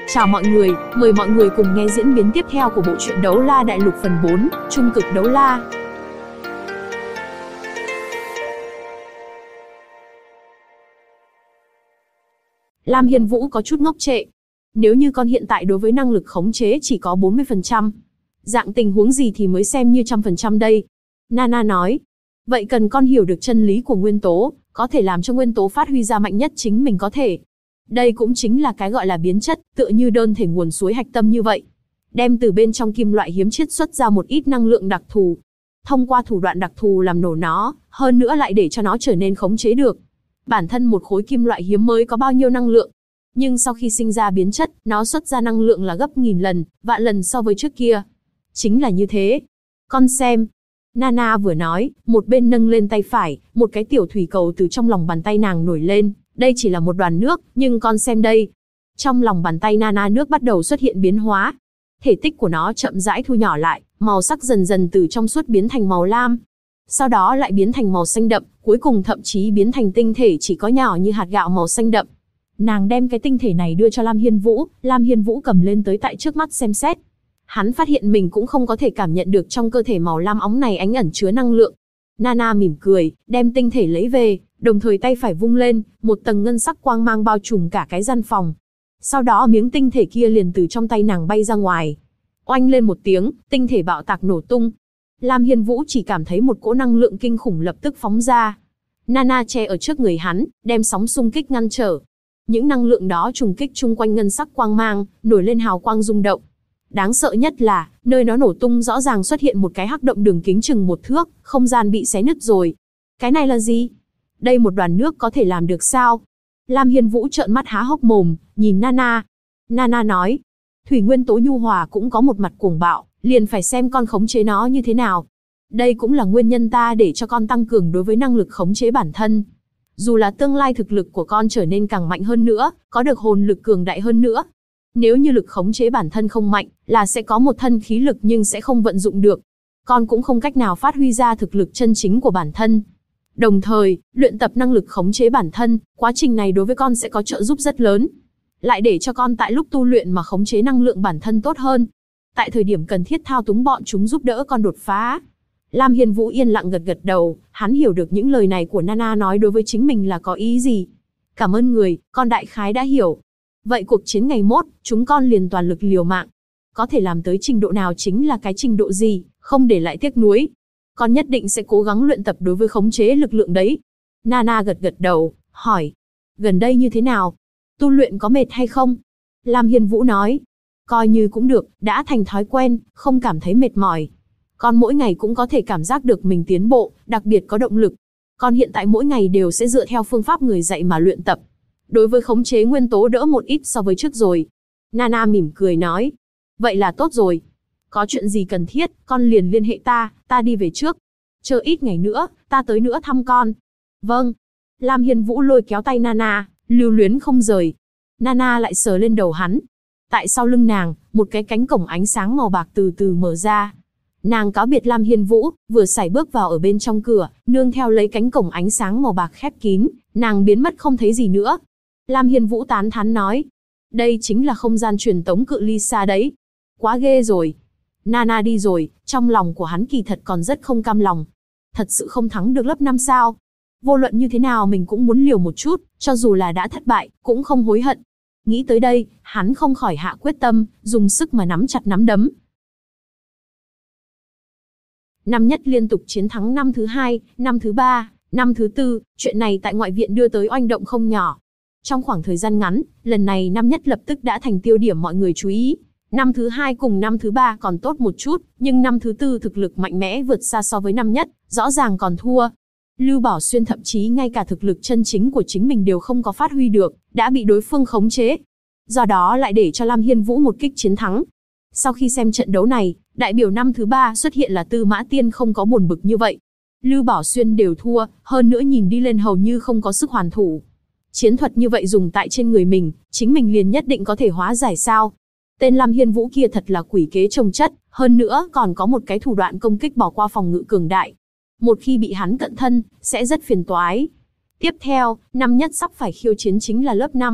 Chào mọi người, mời mọi người cùng nghe diễn biến tiếp theo của bộ truyện Đấu La Đại Lục phần 4, Trung cực đấu la. Lam Hiên Vũ có chút ngốc trệ. Nếu như con hiện tại đối với năng lực khống chế chỉ có 40%, dạng tình huống gì thì mới xem như 100% đây? Nana nói. Vậy cần con hiểu được chân lý của nguyên tố, có thể làm cho nguyên tố phát huy ra mạnh nhất chính mình có thể. Đây cũng chính là cái gọi là biến chất, tựa như đơn thể nguồn suối hạch tâm như vậy. Đem từ bên trong kim loại hiếm chiết xuất ra một ít năng lượng đặc thù. Thông qua thủ đoạn đặc thù làm nổ nó, hơn nữa lại để cho nó trở nên khống chế được. Bản thân một khối kim loại hiếm mới có bao nhiêu năng lượng. Nhưng sau khi sinh ra biến chất, nó xuất ra năng lượng là gấp nghìn lần, vạn lần so với trước kia. Chính là như thế. Con xem. Nana vừa nói, một bên nâng lên tay phải, một cái tiểu thủy cầu từ trong lòng bàn tay nàng nổi lên. Đây chỉ là một đoàn nước, nhưng con xem đây. Trong lòng bàn tay Nana nước bắt đầu xuất hiện biến hóa. Thể tích của nó chậm rãi thu nhỏ lại, màu sắc dần dần từ trong suốt biến thành màu lam. Sau đó lại biến thành màu xanh đậm, cuối cùng thậm chí biến thành tinh thể chỉ có nhỏ như hạt gạo màu xanh đậm. Nàng đem cái tinh thể này đưa cho Lam Hiên Vũ cầm lên tới tại trước mắt xem xét. Hắn phát hiện mình cũng không có thể cảm nhận được trong cơ thể màu lam óng này ánh ẩn chứa năng lượng. Nana mỉm cười, đem tinh thể lấy về, đồng thời tay phải vung lên, một tầng ngân sắc quang mang bao trùm cả cái gian phòng. Sau đó miếng tinh thể kia liền từ trong tay nàng bay ra ngoài. Oanh lên một tiếng, tinh thể bạo tạc nổ tung. Lam Hiên Vũ chỉ cảm thấy một cỗ năng lượng kinh khủng lập tức phóng ra. Nana che ở trước người hắn, đem sóng xung kích ngăn trở. Những năng lượng đó trùng kích chung quanh ngân sắc quang mang, nổi lên hào quang rung động. Đáng sợ nhất là, nơi nó nổ tung rõ ràng xuất hiện một cái hắc động đường kính chừng 1 thước, không gian bị xé nứt rồi. Cái này là gì? Đây một đoàn nước có thể làm được sao? Lam Hiên Vũ trợn mắt há hốc mồm, nhìn Nana. Nana nói, thủy nguyên tố nhu hòa cũng có một mặt cuồng bạo, liền phải xem con khống chế nó như thế nào. Đây cũng là nguyên nhân ta để cho con tăng cường đối với năng lực khống chế bản thân. Dù là tương lai thực lực của con trở nên càng mạnh hơn nữa, có được hồn lực cường đại hơn nữa. Nếu như lực khống chế bản thân không mạnh, là sẽ có một thân khí lực nhưng sẽ không vận dụng được. Con cũng không cách nào phát huy ra thực lực chân chính của bản thân. Đồng thời, luyện tập năng lực khống chế bản thân, quá trình này đối với con sẽ có trợ giúp rất lớn. Lại để cho con tại lúc tu luyện mà khống chế năng lượng bản thân tốt hơn. Tại thời điểm cần thiết thao túng bọn chúng giúp đỡ con đột phá. Lam Hiên Vũ yên lặng gật gật đầu, hắn hiểu được những lời này của Nana nói đối với chính mình là có ý gì. Cảm ơn người, con đại khái đã hiểu. Vậy cuộc chiến ngày mốt, chúng con liền toàn lực liều mạng. Có thể làm tới trình độ nào chính là cái trình độ gì, không để lại tiếc nuối. Con nhất định sẽ cố gắng luyện tập đối với khống chế lực lượng đấy. Nana gật gật đầu, hỏi. Gần đây như thế nào? Tu luyện có mệt hay không? Lam Hiên Vũ nói. Coi như cũng được, đã thành thói quen, không cảm thấy mệt mỏi. Con mỗi ngày cũng có thể cảm giác được mình tiến bộ, đặc biệt có động lực. Con hiện tại mỗi ngày đều sẽ dựa theo phương pháp người dạy mà luyện tập. Đối với khống chế nguyên tố đỡ một ít so với trước rồi. Nana mỉm cười nói. Vậy là tốt rồi. Có chuyện gì cần thiết, con liền liên hệ ta đi về trước. Chờ ít ngày nữa, ta tới nữa thăm con. Vâng. Lam Hiên Vũ lôi kéo tay Nana, lưu luyến không rời. Nana lại sờ lên đầu hắn. Tại sau lưng nàng, một cái cánh cổng ánh sáng màu bạc từ từ mở ra. Nàng cáo biệt Lam Hiên Vũ, vừa sải bước vào ở bên trong cửa, nương theo lấy cánh cổng ánh sáng màu bạc khép kín, nàng biến mất không thấy gì nữa. Lam Hiên Vũ tán thán nói. Đây chính là không gian truyền tống cự ly xa đấy. Quá ghê rồi. Nana đi rồi, trong lòng của hắn kỳ thật còn rất không cam lòng. Thật sự không thắng được lớp 5 sao? Vô luận như thế nào mình cũng muốn liều một chút, cho dù là đã thất bại, cũng không hối hận. Nghĩ tới đây, hắn không khỏi hạ quyết tâm, dùng sức mà nắm chặt nắm đấm. Năm nhất liên tục chiến thắng năm thứ 2, năm thứ 3, năm thứ 4, chuyện này tại ngoại viện đưa tới oanh động không nhỏ. Trong khoảng thời gian ngắn, lần này năm nhất lập tức đã thành tiêu điểm mọi người chú ý. Năm thứ 2 cùng năm thứ 3 còn tốt một chút, nhưng năm thứ 4 thực lực mạnh mẽ vượt xa so với năm nhất, rõ ràng còn thua. Lưu Bảo Xuyên thậm chí ngay cả thực lực chân chính của chính mình đều không có phát huy được, đã bị đối phương khống chế. Do đó lại để cho Lam Hiên Vũ một kích chiến thắng. Sau khi xem trận đấu này, đại biểu năm thứ 3 xuất hiện là Tư Mã Tiên không có buồn bực như vậy. Lưu Bảo Xuyên đều thua, hơn nữa nhìn đi lên hầu như không có sức hoàn thủ. Chiến thuật như vậy dùng tại trên người mình, chính mình liền nhất định có thể hóa giải sao? Tên Lam Hiên Vũ kia thật là quỷ kế trồng chất, hơn nữa còn có một cái thủ đoạn công kích bỏ qua phòng ngự cường đại. Một khi bị hắn cận thân, sẽ rất phiền toái. Tiếp theo, năm nhất sắp phải khiêu chiến chính là lớp 5.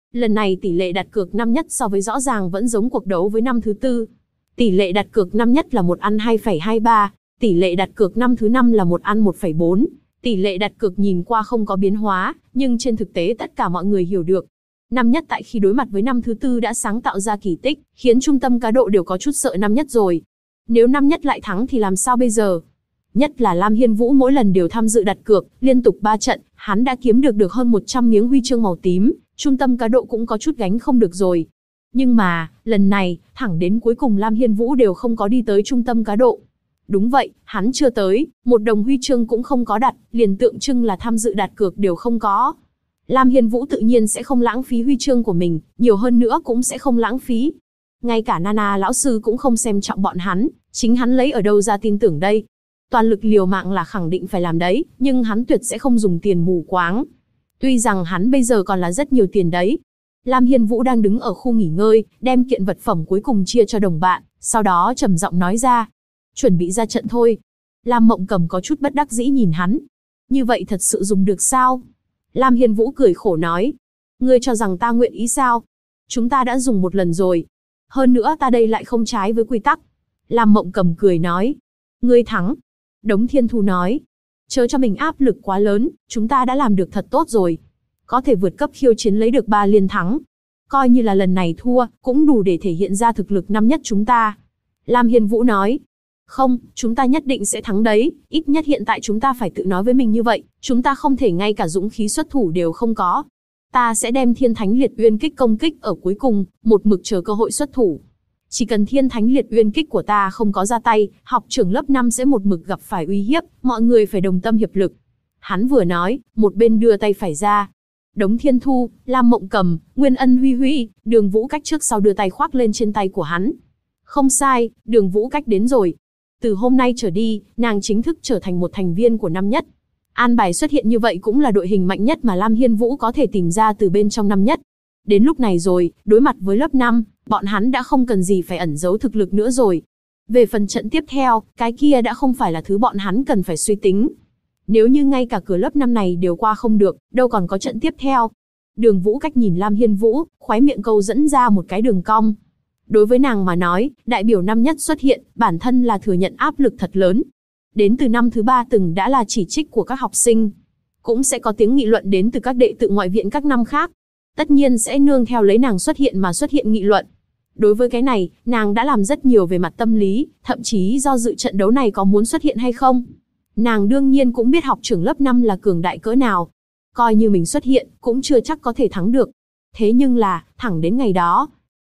Lần này tỷ lệ đặt cược năm nhất so với rõ ràng vẫn giống cuộc đấu với năm thứ tư. Tỷ lệ đặt cược năm nhất là 1 ăn 2,23, tỷ lệ đặt cược năm thứ năm là 1 ăn 1,4. Tỷ lệ đặt cược nhìn qua không có biến hóa, nhưng trên thực tế tất cả mọi người hiểu được. Năm nhất tại khi đối mặt với năm thứ tư đã sáng tạo ra kỳ tích, khiến trung tâm cá độ đều có chút sợ năm nhất rồi. Nếu năm nhất lại thắng thì làm sao bây giờ? Nhất là Lam Hiên Vũ mỗi lần đều tham dự đặt cược, liên tục 3 trận, hắn đã kiếm được hơn 100 miếng huy chương màu tím, trung tâm cá độ cũng có chút gánh không được rồi. Nhưng mà, lần này, thẳng đến cuối cùng Lam Hiên Vũ đều không có đi tới trung tâm cá độ. Đúng vậy, hắn chưa tới, một đồng huy chương cũng không có đặt, liền tượng trưng là tham dự đặt cược đều không có. Lam Hiên Vũ tự nhiên sẽ không lãng phí huy chương của mình, nhiều hơn nữa cũng sẽ không lãng phí. Ngay cả Nana lão sư cũng không xem trọng bọn hắn, chính hắn lấy ở đâu ra tin tưởng đây. Toàn lực liều mạng là khẳng định phải làm đấy, nhưng hắn tuyệt sẽ không dùng tiền mù quáng. Tuy rằng hắn bây giờ còn là rất nhiều tiền đấy. Lam Hiên Vũ đang đứng ở khu nghỉ ngơi, đem kiện vật phẩm cuối cùng chia cho đồng bạn, sau đó trầm giọng nói ra. Chuẩn bị ra trận thôi. Lam Mộng Cầm có chút bất đắc dĩ nhìn hắn. Như vậy thật sự dùng được sao? Lam Hiên Vũ cười khổ nói. Ngươi cho rằng ta nguyện ý sao? Chúng ta đã dùng một lần rồi. Hơn nữa ta đây lại không trái với quy tắc. Lam Mộng Cầm cười nói. Ngươi thắng. Đống Thiên Thu nói. Chớ cho mình áp lực quá lớn, chúng ta đã làm được thật tốt rồi. Có thể vượt cấp khiêu chiến lấy được 3 liên thắng. Coi như là lần này thua, cũng đủ để thể hiện ra thực lực năm nhất chúng ta. Lam Hiên Vũ nói. Không, chúng ta nhất định sẽ thắng đấy, ít nhất hiện tại chúng ta phải tự nói với mình như vậy, chúng ta không thể ngay cả dũng khí xuất thủ đều không có. Ta sẽ đem Thiên Thánh Liệt Uyên Kích công kích ở cuối cùng, một mực chờ cơ hội xuất thủ. Chỉ cần Thiên Thánh Liệt Uyên Kích của ta không có ra tay, học trưởng lớp 5 sẽ một mực gặp phải uy hiếp, mọi người phải đồng tâm hiệp lực. Hắn vừa nói, một bên đưa tay phải ra. Đống Thiên Thu, Lam Mộng Cầm, Nguyên Ân Huy Huy, Đường Vũ Cách trước sau đưa tay khoác lên trên tay của hắn. Không sai, Đường Vũ Cách đến rồi. Từ hôm nay trở đi, nàng chính thức trở thành một thành viên của năm nhất. An bài xuất hiện như vậy cũng là đội hình mạnh nhất mà Lam Hiên Vũ có thể tìm ra từ bên trong năm nhất. Đến lúc này rồi, đối mặt với lớp 5, bọn hắn đã không cần gì phải ẩn giấu thực lực nữa rồi. Về phần trận tiếp theo, cái kia đã không phải là thứ bọn hắn cần phải suy tính. Nếu như ngay cả cửa lớp 5 này đều qua không được, đâu còn có trận tiếp theo. Đường Vũ Cách nhìn Lam Hiên Vũ, khóe miệng câu dẫn ra một cái đường cong. Đối với nàng mà nói, đại biểu năm nhất xuất hiện, bản thân là thừa nhận áp lực thật lớn. Đến từ năm thứ 3 từng đã là chỉ trích của các học sinh. Cũng sẽ có tiếng nghị luận đến từ các đệ tử ngoại viện các năm khác. Tất nhiên sẽ nương theo lấy nàng xuất hiện mà xuất hiện nghị luận. Đối với cái này, nàng đã làm rất nhiều về mặt tâm lý, thậm chí do dự trận đấu này có muốn xuất hiện hay không. Nàng đương nhiên cũng biết học trưởng lớp 5 là cường đại cỡ nào. Coi như mình xuất hiện, cũng chưa chắc có thể thắng được. Thế nhưng là, thẳng đến ngày đó.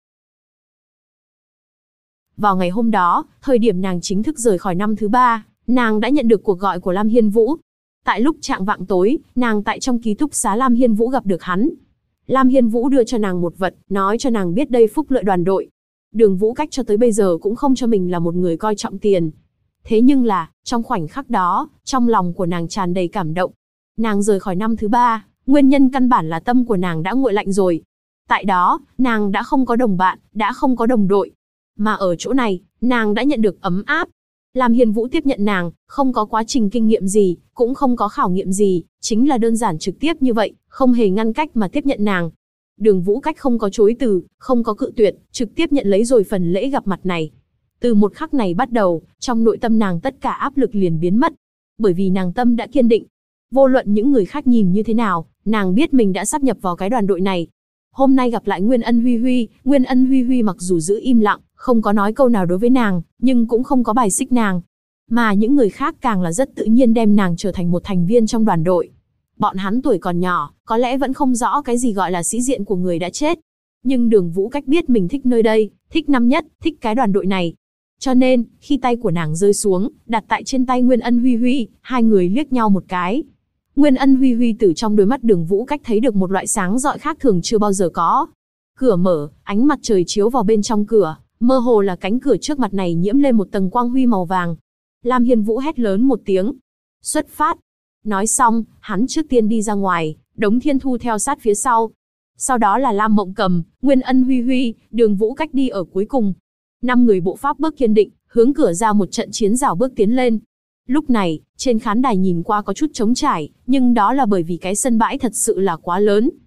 Vào ngày hôm đó, thời điểm nàng chính thức rời khỏi năm thứ 3, nàng đã nhận được cuộc gọi của Lam Hiên Vũ. Tại lúc chạng vạng tối, nàng tại trong ký túc xá Lam Hiên Vũ gặp được hắn. Lam Hiên Vũ đưa cho nàng một vật, nói cho nàng biết đây phúc lợi đoàn đội. Đường Vũ Cách cho tới bây giờ cũng không cho mình là một người coi trọng tiền. Thế nhưng là, trong khoảnh khắc đó, trong lòng của nàng tràn đầy cảm động. Nàng rời khỏi năm thứ 3, nguyên nhân căn bản là tâm của nàng đã nguội lạnh rồi. Tại đó, nàng đã không có đồng bạn, đã không có đồng đội. Mà ở chỗ này, nàng đã nhận được ấm áp. Lam Hiên Vũ tiếp nhận nàng, không có quá trình kinh nghiệm gì, cũng không có khảo nghiệm gì, chính là đơn giản trực tiếp như vậy, không hề ngăn cách mà tiếp nhận nàng. Đường Vũ Cách không có chối từ, không có cự tuyệt, trực tiếp nhận lấy rồi phần lễ gặp mặt này. Từ một khắc này bắt đầu, trong nội tâm nàng tất cả áp lực liền biến mất. Bởi vì nàng tâm đã kiên định. Vô luận những người khác nhìn như thế nào, nàng biết mình đã sáp nhập vào cái đoàn đội này. Hôm nay gặp lại Nguyên Ân Huy Huy mặc dù giữ im lặng, không có nói câu nào đối với nàng, nhưng cũng không có bài xích nàng. Mà những người khác càng là rất tự nhiên đem nàng trở thành một thành viên trong đoàn đội. Bọn hắn tuổi còn nhỏ, có lẽ vẫn không rõ cái gì gọi là sĩ diện của người đã chết. Nhưng Đường Vũ Cách biết mình thích nơi đây, thích năm nhất, thích cái đoàn đội này. Cho nên, khi tay của nàng rơi xuống, đặt tại trên tay Nguyên Ân Huy Huy, hai người liếc nhau một cái. Nguyên Ân Huy Huy từ trong đôi mắt Đường Vũ Cách thấy được một loại sáng rọi khác thường chưa bao giờ có. Cửa mở, ánh mặt trời chiếu vào bên trong cửa, mơ hồ là cánh cửa trước mặt này nhiễm lên một tầng quang huy màu vàng. Lam Hiên Vũ hét lớn một tiếng. Xuất phát. Nói xong, hắn trước tiên đi ra ngoài, Đống Thiên Thu theo sát phía sau. Sau đó là Lam Mộng Cầm, Nguyên Ân Huy Huy, Đường Vũ Cách đi ở cuối cùng. 5 người bộ pháp bước kiên định, hướng cửa ra một trận chiến rảo bước tiến lên. Lúc này, trên khán đài nhìn qua có chút trống trải, nhưng đó là bởi vì cái sân bãi thật sự là quá lớn.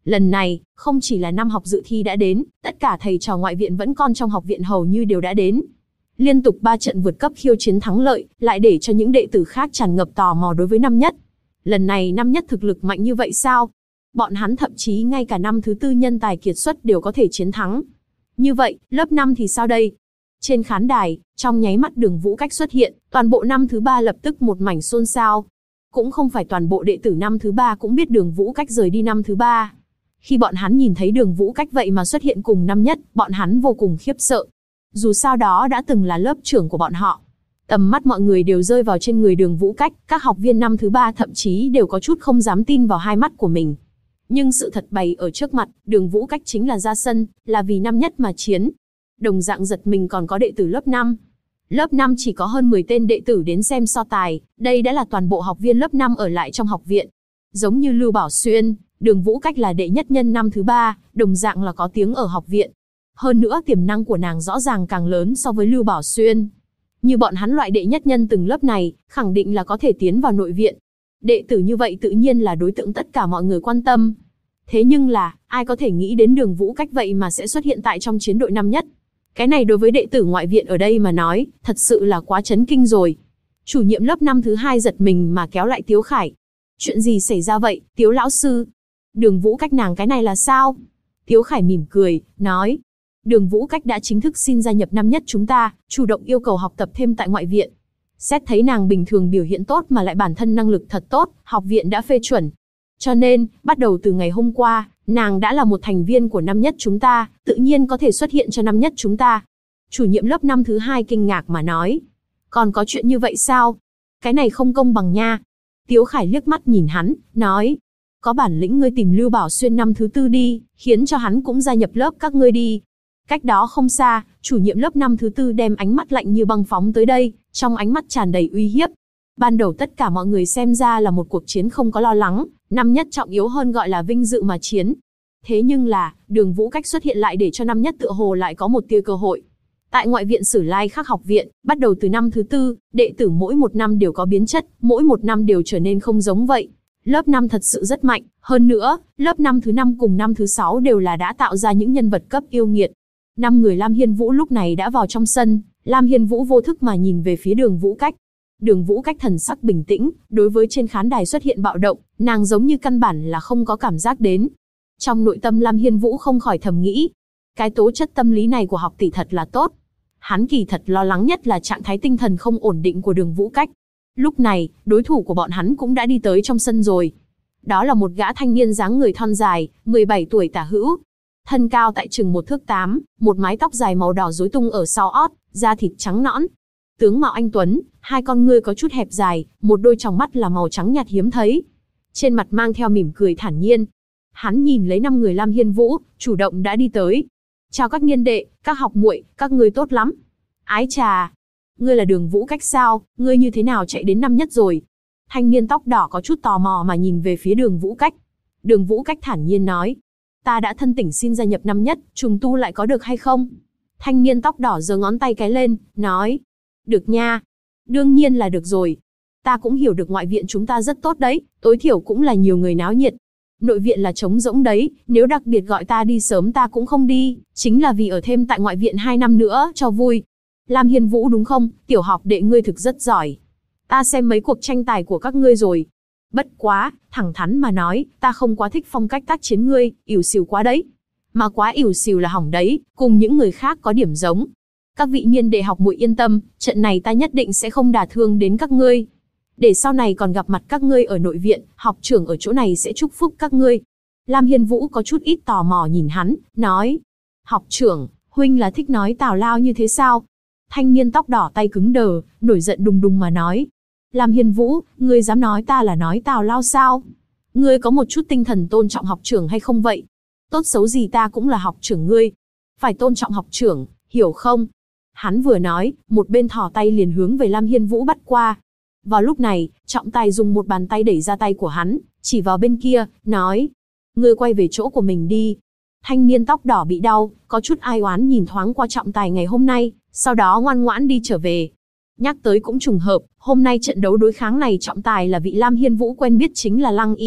Lần này, không chỉ là năm học dự thi đã đến, tất cả thầy trò ngoại viện vẫn còn trong học viện hầu như đều đã đến. Liên tục 3 trận vượt cấp khiêu chiến thắng lợi, lại để cho những đệ tử khác tràn ngập tò mò đối với năm nhất. Lần này năm nhất thực lực mạnh như vậy sao? Bọn hắn thậm chí ngay cả năm thứ tư nhân tài kiệt xuất đều có thể chiến thắng. Như vậy, lớp 5 thì sao đây? Trên khán đài, trong nháy mắt Đường Vũ Cách xuất hiện, toàn bộ năm thứ 3 lập tức một mảnh xôn xao. Cũng không phải toàn bộ đệ tử năm thứ 3 cũng biết Đường Vũ Cách rời đi năm thứ 3. Khi bọn hắn nhìn thấy Đường Vũ Cách vậy mà xuất hiện cùng năm nhất, bọn hắn vô cùng khiếp sợ. Dù sao đó đã từng là lớp trưởng của bọn họ. Tầm mắt mọi người đều rơi vào trên người Đường Vũ Cách, các học viên năm thứ 3 thậm chí đều có chút không dám tin vào hai mắt của mình. Nhưng sự thật bày ở trước mặt, Đường Vũ Cách chính là ra sân, là vì năm nhất mà chiến. Đồng dạng giật mình còn có đệ tử lớp 5. Lớp 5 chỉ có hơn 10 tên đệ tử đến xem so tài, đây đã là toàn bộ học viên lớp 5 ở lại trong học viện. Giống như Lưu Bảo Xuyên, Đường Vũ Cách là đệ nhất nhân năm thứ 3, đồng dạng là có tiếng ở học viện. Hơn nữa tiềm năng của nàng rõ ràng càng lớn so với Lưu Bảo Xuyên. Như bọn hắn loại đệ nhất nhân từng lớp này, khẳng định là có thể tiến vào nội viện. Đệ tử như vậy tự nhiên là đối tượng tất cả mọi người quan tâm. Thế nhưng là, ai có thể nghĩ đến Đường Vũ Cách vậy mà sẽ xuất hiện tại trong chiến đội năm nhất. Cái này đối với đệ tử ngoại viện ở đây mà nói, thật sự là quá chấn kinh rồi. Chủ nhiệm lớp năm thứ 2 giật mình mà kéo lại Tiếu Khải. Chuyện gì xảy ra vậy, Tiếu lão sư? Đường Vũ Cách nàng cái này là sao? Tiếu Khải mỉm cười, nói. Đường Vũ Cách đã chính thức xin gia nhập năm nhất chúng ta, chủ động yêu cầu học tập thêm tại ngoại viện. Xét thấy nàng bình thường biểu hiện tốt mà lại bản thân năng lực thật tốt, học viện đã phê chuẩn. Cho nên, bắt đầu từ ngày hôm qua, nàng đã là một thành viên của năm nhất chúng ta, tự nhiên có thể xuất hiện cho năm nhất chúng ta. Chủ nhiệm lớp năm thứ 2 kinh ngạc mà nói. Còn có chuyện như vậy sao? Cái này không công bằng nha. Tiếu Khải liếc mắt nhìn hắn, nói. Có bản lĩnh ngươi tìm Lưu Bảo Xuyên năm thứ 4 đi, khiến cho hắn cũng gia nhập lớp các ngươi đi. Cách đó không xa, chủ nhiệm lớp năm thứ 4 đem ánh mắt lạnh như băng phóng tới đây, trong ánh mắt tràn đầy uy hiếp. Ban đầu tất cả mọi người xem ra là một cuộc chiến không có lo lắng, năm nhất trọng yếu hơn gọi là vinh dự mà chiến. Thế nhưng là, Đường Vũ Cách xuất hiện lại để cho năm nhất tựa hồ lại có một tia cơ hội. Tại ngoại viện Sử Lai Khắc học viện, bắt đầu từ năm thứ 4, đệ tử mỗi một năm đều có biến chất, mỗi một năm đều trở nên không giống vậy. Lớp 5 thật sự rất mạnh, hơn nữa, lớp năm thứ 5 cùng năm thứ 6 đều là đã tạo ra những nhân vật cấp yêu nghiệt. 5 người Lam Hiên Vũ lúc này đã vào trong sân, Lam Hiên Vũ vô thức mà nhìn về phía Đường Vũ Cách. Đường Vũ Cách thần sắc bình tĩnh, đối với trên khán đài xuất hiện bạo động, nàng giống như căn bản là không có cảm giác đến. Trong nội tâm Lam Hiên Vũ không khỏi thầm nghĩ, cái tố chất tâm lý này của học tỷ thật là tốt. Hắn kỳ thật lo lắng nhất là trạng thái tinh thần không ổn định của Đường Vũ Cách. Lúc này, đối thủ của bọn hắn cũng đã đi tới trong sân rồi. Đó là một gã thanh niên dáng người thon dài, 17 tuổi tả hữu. Thân cao tại chừng 1 thước 8, một mái tóc dài màu đỏ rối tung ở sau ót, da thịt trắng nõn. Tướng mạo anh tuấn, hai con ngươi có chút hẹp dài, một đôi tròng mắt là màu trắng nhạt hiếm thấy. Trên mặt mang theo mỉm cười thản nhiên. Hắn nhìn lấy 5 người Lam Hiên Vũ, chủ động đã đi tới. Chào các niên đệ, các học muội, các ngươi tốt lắm. Ái chà, ngươi là Đường Vũ Cách sao, ngươi như thế nào chạy đến năm nhất rồi? Thanh niên tóc đỏ có chút tò mò mà nhìn về phía Đường Vũ Cách. Đường Vũ Cách thản nhiên nói. Ta đã thân tỉnh xin gia nhập năm nhất, trùng tu lại có được hay không? Thanh niên tóc đỏ giơ ngón tay cái lên, nói. Được nha. Đương nhiên là được rồi. Ta cũng hiểu được ngoại viện chúng ta rất tốt đấy, tối thiểu cũng là nhiều người náo nhiệt. Nội viện là trống rỗng đấy, nếu đặc biệt gọi ta đi sớm ta cũng không đi, chính là vì ở thêm tại ngoại viện 2 năm nữa, cho vui. Lam Hiên Vũ đúng không, tiểu học đệ ngươi thực rất giỏi. Ta xem mấy cuộc tranh tài của các ngươi rồi. Bất quá, thẳng thắn mà nói, ta không quá thích phong cách tác chiến ngươi, ỉu xìu quá đấy. Mà quá ỉu xìu là hỏng đấy, cùng những người khác có điểm giống. Các vị niên đệ học muội yên tâm, trận này ta nhất định sẽ không đả thương đến các ngươi. Để sau này còn gặp mặt các ngươi ở nội viện, học trưởng ở chỗ này sẽ chúc phúc các ngươi. Lam Hiên Vũ có chút ít tò mò nhìn hắn, nói. Học trưởng, huynh là thích nói tào lao như thế sao? Thanh niên tóc đỏ tay cứng đờ, nổi giận đùng đùng mà nói. Lam Hiên Vũ, ngươi dám nói ta là nói tào lao sao? Ngươi có một chút tinh thần tôn trọng học trưởng hay không vậy? Tốt xấu gì ta cũng là học trưởng ngươi. Phải tôn trọng học trưởng, hiểu không? Hắn vừa nói, một bên thò tay liền hướng về Lam Hiên Vũ bắt qua. Vào lúc này, trọng tài dùng một bàn tay đẩy ra tay của hắn, chỉ vào bên kia, nói. Ngươi quay về chỗ của mình đi. Thanh niên tóc đỏ bị đau, có chút ai oán nhìn thoáng qua trọng tài ngày hôm nay, sau đó ngoan ngoãn đi trở về. Nhắc tới cũng trùng hợp, hôm nay trận đấu đối kháng này trọng tài là vị Lam Hiên Vũ quen biết chính là Lăng Y.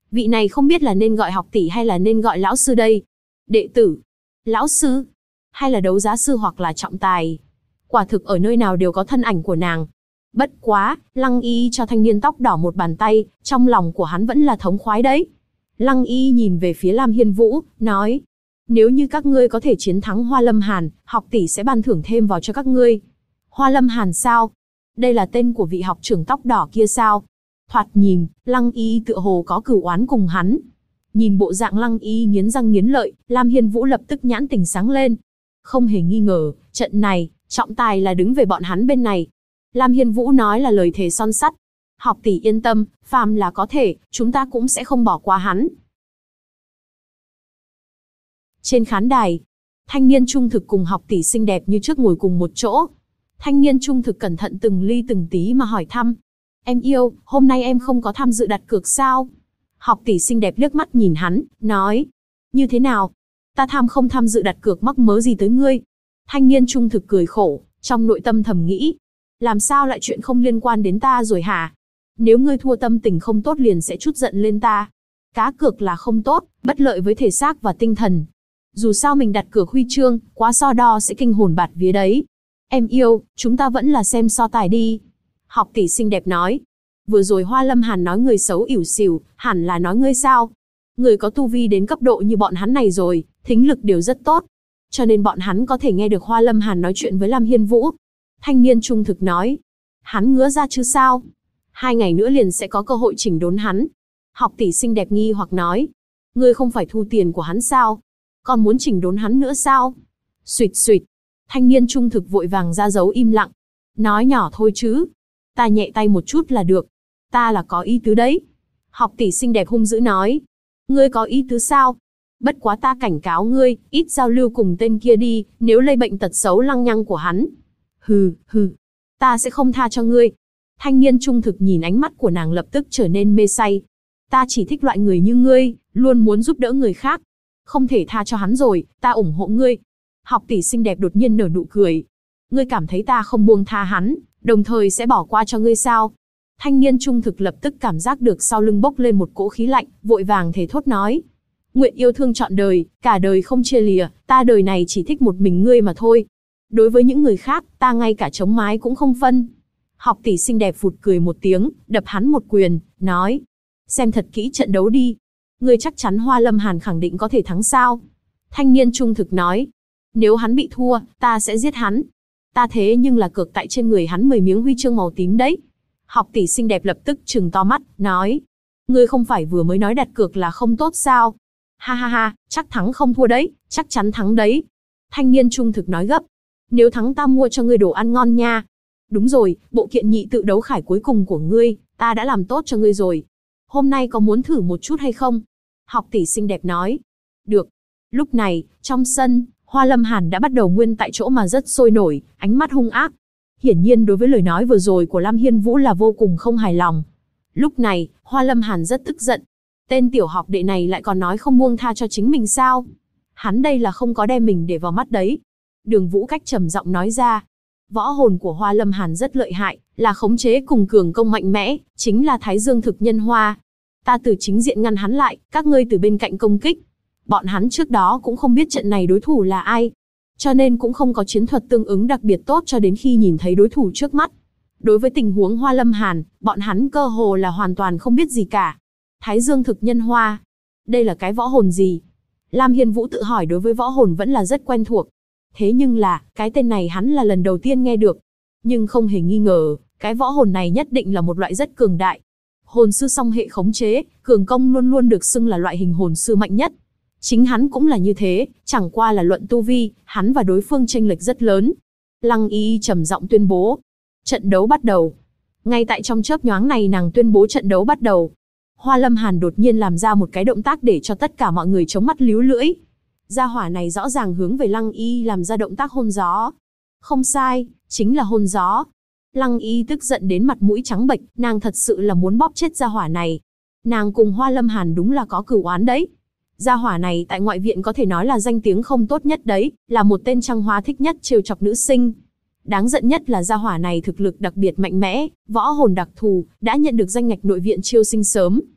Vị này không biết là nên gọi học tỷ hay là nên gọi lão sư đây. Đệ tử, lão sư, hay là đấu giá sư hoặc là trọng tài. Quả thực ở nơi nào đều có thân ảnh của nàng. Bất quá, Lăng Y cho thanh niên tóc đỏ một bàn tay, trong lòng của hắn vẫn là thống khoái đấy. Lăng Y nhìn về phía Lam Hiên Vũ, nói, nếu như các ngươi có thể chiến thắng Hoa Lâm Hàn, học tỷ sẽ ban thưởng thêm vào cho các ngươi. Hoa Lâm Hàn sao? Đây là tên của vị học trưởng tóc đỏ kia sao? Thoạt nhìn, Lăng Y tựa hồ có cửu oán cùng hắn. Nhìn bộ dạng Lăng Y nghiến răng nghiến lợi, Lam Hiên Vũ lập tức nhãn tình sáng lên. Không hề nghi ngờ, trận này, trọng tài là đứng về bọn hắn bên này. Lam Hiên Vũ nói là lời thề son sắt. Học tỷ yên tâm, phàm là có thể, chúng ta cũng sẽ không bỏ qua hắn. Trên khán đài, thanh niên trung thực cùng học tỷ xinh đẹp như trước ngồi cùng một chỗ. Thanh niên trung thực cẩn thận từng ly từng tí mà hỏi thăm. Em yêu, hôm nay em không có tham dự đặt cược sao? Học tỷ xinh đẹp liếc mắt nhìn hắn, nói. Như thế nào? Ta không tham dự đặt cược mắc mớ gì tới ngươi. Thanh niên trung thực cười khổ, trong nội tâm thầm nghĩ. Làm sao lại chuyện không liên quan đến ta rồi hả? Nếu ngươi thua tâm tình không tốt liền sẽ trút giận lên ta. Cá cược là không tốt, bất lợi với thể xác và tinh thần. Dù sao mình đặt cược huy chương, quá so đo sẽ kinh hồn bạt vía đấy. Em yêu, chúng ta vẫn là xem so tài đi. Học tỷ xinh đẹp nói. Vừa rồi Hoa Lâm Hàn nói người xấu ỉu xìu, hẳn là nói ngươi sao? Người có tu vi đến cấp độ như bọn hắn này rồi, thính lực đều rất tốt. Cho nên bọn hắn có thể nghe được Hoa Lâm Hàn nói chuyện với Lam Hiên Vũ. Thanh niên trung thực nói. Hắn ngứa ra chứ sao? 2 ngày nữa liền sẽ có cơ hội chỉnh đốn hắn. Học tỷ xinh đẹp nghi hoặc nói. Ngươi không phải thu tiền của hắn sao? Còn muốn chỉnh đốn hắn nữa sao? Xuỵt xuỵt. Thanh niên trung thực vội vàng ra dấu im lặng. Nói nhỏ thôi chứ. Ta nhẹ tay một chút là được. Ta là có ý tứ đấy. Học tỷ xinh đẹp hung dữ nói. Ngươi có ý tứ sao? Bất quá ta cảnh cáo ngươi, ít giao lưu cùng tên kia đi, nếu lây bệnh tật xấu lăng nhăng của hắn. Hừ, hừ. Ta sẽ không tha cho ngươi. Thanh niên trung thực nhìn ánh mắt của nàng lập tức trở nên mê say. Ta chỉ thích loại người như ngươi, luôn muốn giúp đỡ người khác. Không thể tha cho hắn rồi, ta ủng hộ ngươi. Học tỷ xinh đẹp đột nhiên nở nụ cười. Ngươi cảm thấy ta không buông tha hắn, đồng thời sẽ bỏ qua cho ngươi sao? Thanh niên trung thực lập tức cảm giác được sau lưng bốc lên một cỗ khí lạnh, vội vàng thề thốt nói. Nguyện yêu thương trọn đời, cả đời không chia lìa, ta đời này chỉ thích một mình ngươi mà thôi. Đối với những người khác, ta ngay cả chống mái cũng không phân. Học tỷ xinh đẹp phụt cười một tiếng, đập hắn một quyền, nói. Xem thật kỹ trận đấu đi. Ngươi chắc chắn Hoa Lâm Hàn khẳng định có thể thắng sao? Thanh niên trung thực nói. Nếu hắn bị thua, ta sẽ giết hắn. Ta thế nhưng là cược tại trên người hắn 10 miếng huy chương màu tím đấy. Học tỷ xinh đẹp lập tức trừng to mắt, nói. Ngươi không phải vừa mới nói đặt cược là không tốt sao? Ha ha ha, chắc thắng không thua đấy, chắc chắn thắng đấy. Thanh niên trung thực nói gấp. Nếu thắng ta mua cho ngươi đồ ăn ngon nha. Đúng rồi, bộ kiện nhị tự đấu khải cuối cùng của ngươi, ta đã làm tốt cho ngươi rồi. Hôm nay có muốn thử một chút hay không? Học tỷ xinh đẹp nói. Được. Lúc này, trong sân, Hoa Lâm Hàn đã bắt đầu nguyên tại chỗ mà rất sôi nổi, ánh mắt hung ác. Hiển nhiên đối với lời nói vừa rồi của Lam Hiên Vũ là vô cùng không hài lòng. Lúc này, Hoa Lâm Hàn rất tức giận. Tên tiểu học đệ này lại còn nói không buông tha cho chính mình sao? Hắn đây là không có đem mình để vào mắt đấy. Đường Vũ Cách trầm giọng nói ra. Võ hồn của Hoa Lâm Hàn rất lợi hại, là khống chế cùng cường công mạnh mẽ, chính là Thái Dương thực nhân hoa. Ta từ chính diện ngăn hắn lại, các ngươi từ bên cạnh công kích. Bọn hắn trước đó cũng không biết trận này đối thủ là ai. Cho nên cũng không có chiến thuật tương ứng đặc biệt tốt cho đến khi nhìn thấy đối thủ trước mắt. Đối với tình huống Hoa Lâm Hàn, bọn hắn cơ hồ là hoàn toàn không biết gì cả. Thái Dương thực nhân hoa. Đây là cái võ hồn gì? Lam Hiên Vũ tự hỏi đối với võ hồn vẫn là rất quen thuộc. Thế nhưng là, cái tên này hắn là lần đầu tiên nghe được. Nhưng không hề nghi ngờ, cái võ hồn này nhất định là một loại rất cường đại. Hồn sư song hệ khống chế, cường công luôn luôn được xưng là loại hình hồn sư mạnh nhất. Chính hắn cũng là như thế, chẳng qua là luận tu vi, hắn và đối phương chênh lệch rất lớn. Lăng Y trầm giọng tuyên bố. Trận đấu bắt đầu. Ngay tại trong chớp nhoáng này nàng tuyên bố trận đấu bắt đầu. Hoa Lâm Hàn đột nhiên làm ra một cái động tác để cho tất cả mọi người chống mắt líu lưỡi. Gia hỏa này rõ ràng hướng về Lăng Y làm ra động tác hôn gió. Không sai, chính là hôn gió. Lăng Y tức giận đến mặt mũi trắng bệch, nàng thật sự là muốn bóp chết gia hỏa này. Nàng cùng Hoa Lâm Hàn đúng là có cửu oán đấy. Gia hỏa này tại ngoại viện có thể nói là danh tiếng không tốt nhất đấy, là một tên trăng hoa thích nhất trêu chọc nữ sinh. Đáng giận nhất là gia hỏa này thực lực đặc biệt mạnh mẽ, võ hồn đặc thù, đã nhận được danh ngạch nội viện chiêu sinh sớm.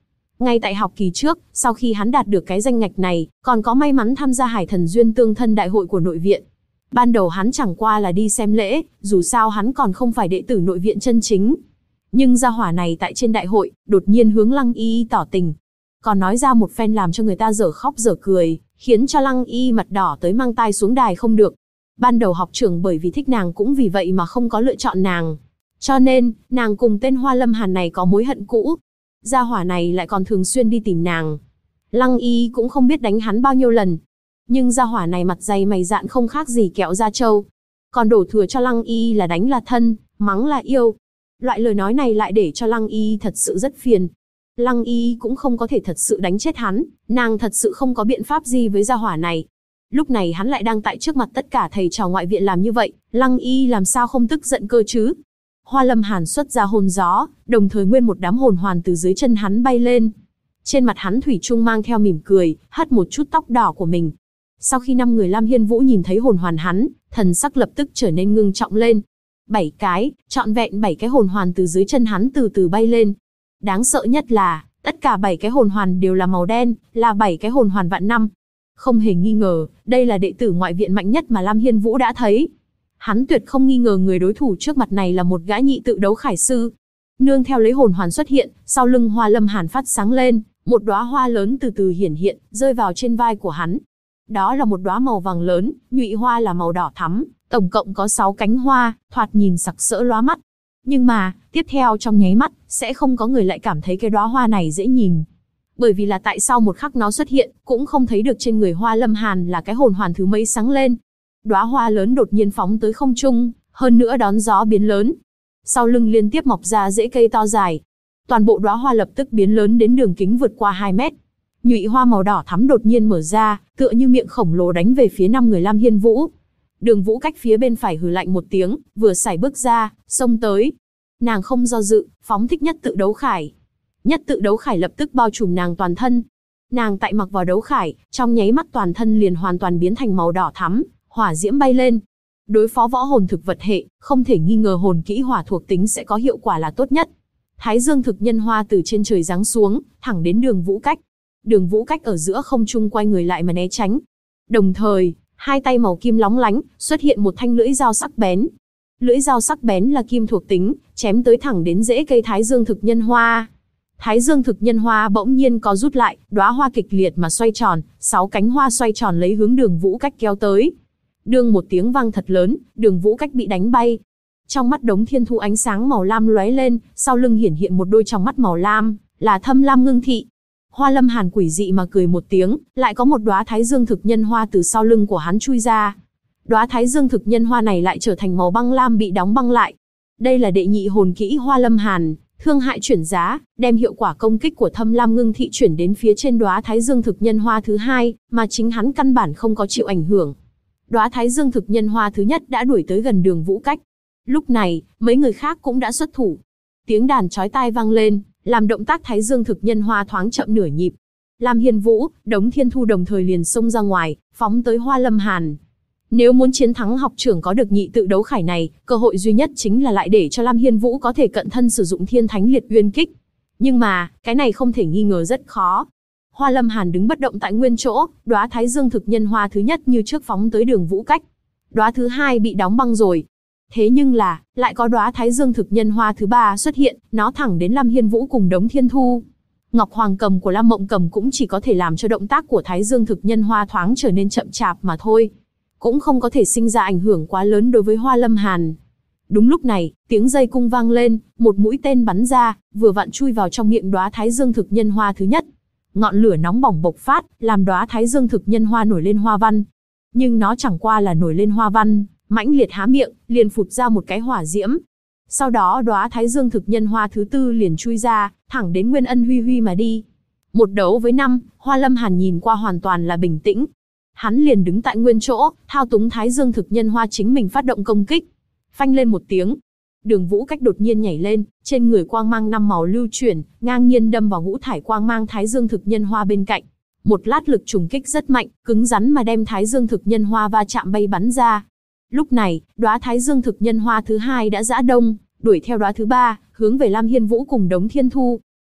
Ngay tại học kỳ trước, sau khi hắn đạt được cái danh ngạch này, còn có may mắn tham gia Hải Thần Duyên Tương Thân đại hội của nội viện. Ban đầu hắn chẳng qua là đi xem lễ, dù sao hắn còn không phải đệ tử nội viện chân chính. Nhưng gia hỏa này tại trên đại hội, đột nhiên hướng Lăng Y tỏ tình. Còn nói ra một phen làm cho người ta dở khóc dở cười, khiến cho Lăng Y mặt đỏ tới mang tai xuống đài không được. Ban đầu học trưởng bởi vì thích nàng cũng vì vậy mà không có lựa chọn nàng. Cho nên, nàng cùng tên Hoa Lâm Hàn này có mối hận cũ. Gia hỏa này lại còn thường xuyên đi tìm nàng. Lăng Y cũng không biết đánh hắn bao nhiêu lần. Nhưng gia hỏa này mặt dày mày dạn không khác gì kẹo da trâu. Còn đổ thừa cho Lăng Y là đánh là thân, mắng là yêu. Loại lời nói này lại để cho Lăng Y thật sự rất phiền. Lăng Y cũng không có thể thật sự đánh chết hắn, nàng thật sự không có biện pháp gì với gia hỏa này. Lúc này hắn lại đang tại trước mặt tất cả thầy trò ngoại viện làm như vậy, Lăng Y làm sao không tức giận cơ chứ? Hoa Lâm Hàn xuất ra hồn gió, đồng thời nguyên một đám hồn hoàn từ dưới chân hắn bay lên. Trên mặt hắn thủy chung mang theo mỉm cười, hất một chút tóc đỏ của mình. Sau khi 5 người Lam Hiên Vũ nhìn thấy hồn hoàn hắn, thần sắc lập tức trở nên ngưng trọng lên. 7 cái, trọn vẹn 7 cái hồn hoàn từ dưới chân hắn từ từ bay lên. Đáng sợ nhất là, tất cả 7 cái hồn hoàn đều là màu đen, là 7 cái hồn hoàn vạn năm. Không hề nghi ngờ, đây là đệ tử ngoại viện mạnh nhất mà Lam Hiên Vũ đã thấy. Hắn tuyệt không nghi ngờ người đối thủ trước mặt này là một gã nhị tự đấu khải sư. Nương theo lấy hồn hoàn xuất hiện, sau lưng Hoa Lâm Hàn phát sáng lên, một đóa hoa lớn từ từ hiển hiện, rơi vào trên vai của hắn. Đó là một đóa màu vàng lớn, nhụy hoa là màu đỏ thắm, tổng cộng có 6 cánh hoa, thoạt nhìn sặc sỡ lóa mắt. Nhưng mà, tiếp theo trong nháy mắt, sẽ không có người lại cảm thấy cái đóa hoa này dễ nhìn. Bởi vì là tại sao một khắc nó xuất hiện, cũng không thấy được trên người Hoa Lâm Hàn là cái hồn hoàn thứ mấy sáng lên. Đóa hoa lớn đột nhiên phóng tới không trung, hơn nữa đón gió biến lớn. Sau lưng liên tiếp mọc ra rễ cây to dài. Toàn bộ đóa hoa lập tức biến lớn đến đường kính vượt qua 2 mét. Nhụy hoa màu đỏ thắm đột nhiên mở ra, tựa như miệng khổng lồ đánh về phía 5 người Lam Hiên Vũ. Đường Vũ Cách phía bên phải hừ lạnh một tiếng, vừa sải bước ra, xông tới. Nàng không do dự, phóng thích nhất tự đấu khải. Nhất tự đấu khải lập tức bao trùm nàng toàn thân. Nàng tại mặc vào đấu khải, trong nháy mắt toàn thân liền hoàn toàn biến thành màu đỏ thắm, hỏa diễm bay lên. Đối phó võ hồn thực vật hệ, không thể nghi ngờ hồn kỹ hỏa thuộc tính sẽ có hiệu quả là tốt nhất. Thái Dương thực nhân hoa từ trên trời giáng xuống, thẳng đến Đường Vũ Cách. Đường Vũ Cách ở giữa không trung quay người lại mà né tránh. Đồng thời, hai tay màu kim lóng lánh, xuất hiện một thanh lưỡi dao sắc bén. Lưỡi dao sắc bén là kim thuộc tính, chém tới thẳng đến rễ cây Thái Dương thực nhân hoa. Thái Dương thực nhân hoa bỗng nhiên co rút lại, đóa hoa kịch liệt mà xoay tròn, 6 cánh hoa xoay tròn lấy hướng Đường Vũ Cách kéo tới. Đương một tiếng vang thật lớn, Đường Vũ Cách bị đánh bay. Trong mắt Đống Thiên Thu ánh sáng màu lam lóe lên, sau lưng hiển hiện một đôi tròng mắt màu lam, là Thâm Lam Ngưng Thị. Hoa Lâm Hàn quỷ dị mà cười một tiếng, lại có một đóa Thái Dương thực nhân hoa từ sau lưng của hắn chui ra. Đóa Thái Dương thực nhân hoa này lại trở thành màu băng lam bị đóng băng lại. Đây là đệ nhị hồn kỹ Hoa Lâm Hàn, thương hại chuyển giá, đem hiệu quả công kích của Thâm Lam Ngưng Thị chuyển đến phía trên đóa Thái Dương thực nhân hoa thứ hai, mà chính hắn căn bản không có chịu ảnh hưởng. Đóa Thái Dương thực nhân hoa thứ nhất đã đuổi tới gần Đường Vũ Cách. Lúc này, mấy người khác cũng đã xuất thủ. Tiếng đàn chói tai vang lên, làm động tác Thái Dương thực nhân hoa thoáng chậm nửa nhịp. Lam Hiên Vũ, Đống Thiên Thu đồng thời liền xông ra ngoài, phóng tới Hoa Lâm Hàn. Nếu muốn chiến thắng học trưởng có được nhị tự đấu khải này, cơ hội duy nhất chính là lại để cho Lam Hiên Vũ có thể cận thân sử dụng Thiên Thánh Liệt Uyên Kích. Nhưng mà, cái này không thể nghi ngờ rất khó. Hoa Lâm Hàn đứng bất động tại nguyên chỗ, đóa Thái Dương thực nhân hoa thứ nhất như trước phóng tới Đường Vũ Cách. Đóa thứ hai bị đóng băng rồi. Thế nhưng là, lại có đóa Thái Dương thực nhân hoa thứ ba xuất hiện, nó thẳng đến Lam Hiên Vũ cùng Đống Thiên Thu. Ngọc Hoàng Cầm của Lam Mộng Cầm cũng chỉ có thể làm cho động tác của Thái Dương thực nhân hoa thoáng trở nên chậm chạp mà thôi. Cũng không có thể sinh ra ảnh hưởng quá lớn đối với Hoa Lâm Hàn. Đúng lúc này, tiếng dây cung vang lên, một mũi tên bắn ra, vừa vặn chui vào trong miệng đóa Thái Dương thực nhân hoa thứ nhất. Ngọn lửa nóng bỏng bộc phát, làm đóa Thái Dương thực nhân hoa nổi lên hoa văn. Nhưng nó chẳng qua là nổi lên hoa văn, mãnh liệt há miệng, liền phụt ra một cái hỏa diễm. Sau đó đóa Thái Dương thực nhân hoa thứ tư liền chui ra, thẳng đến Nguyên Ân Huy Huy mà đi. 1 đấu với 5, Hoa Lâm Hàn nhìn qua hoàn toàn là bình tĩnh. Hắn liền đứng tại nguyên chỗ, thao túng Thái Dương thực nhân hoa chính mình phát động công kích. Phanh lên một tiếng. Đường Vũ Cách đột nhiên nhảy lên, trên người quang mang 5 màu lưu chuyển, ngang nhiên đâm vào ngũ thải quang mang Thái Dương thực nhân hoa bên cạnh. Một lát lực trùng kích rất mạnh, cứng rắn mà đem Thái Dương thực nhân hoa va chạm bay bắn ra. Lúc này, đóa Thái Dương thực nhân hoa thứ hai đã giã đông, đuổi theo đóa thứ ba, hướng về Lam Hiên Vũ cùng Đống Thiên Thu.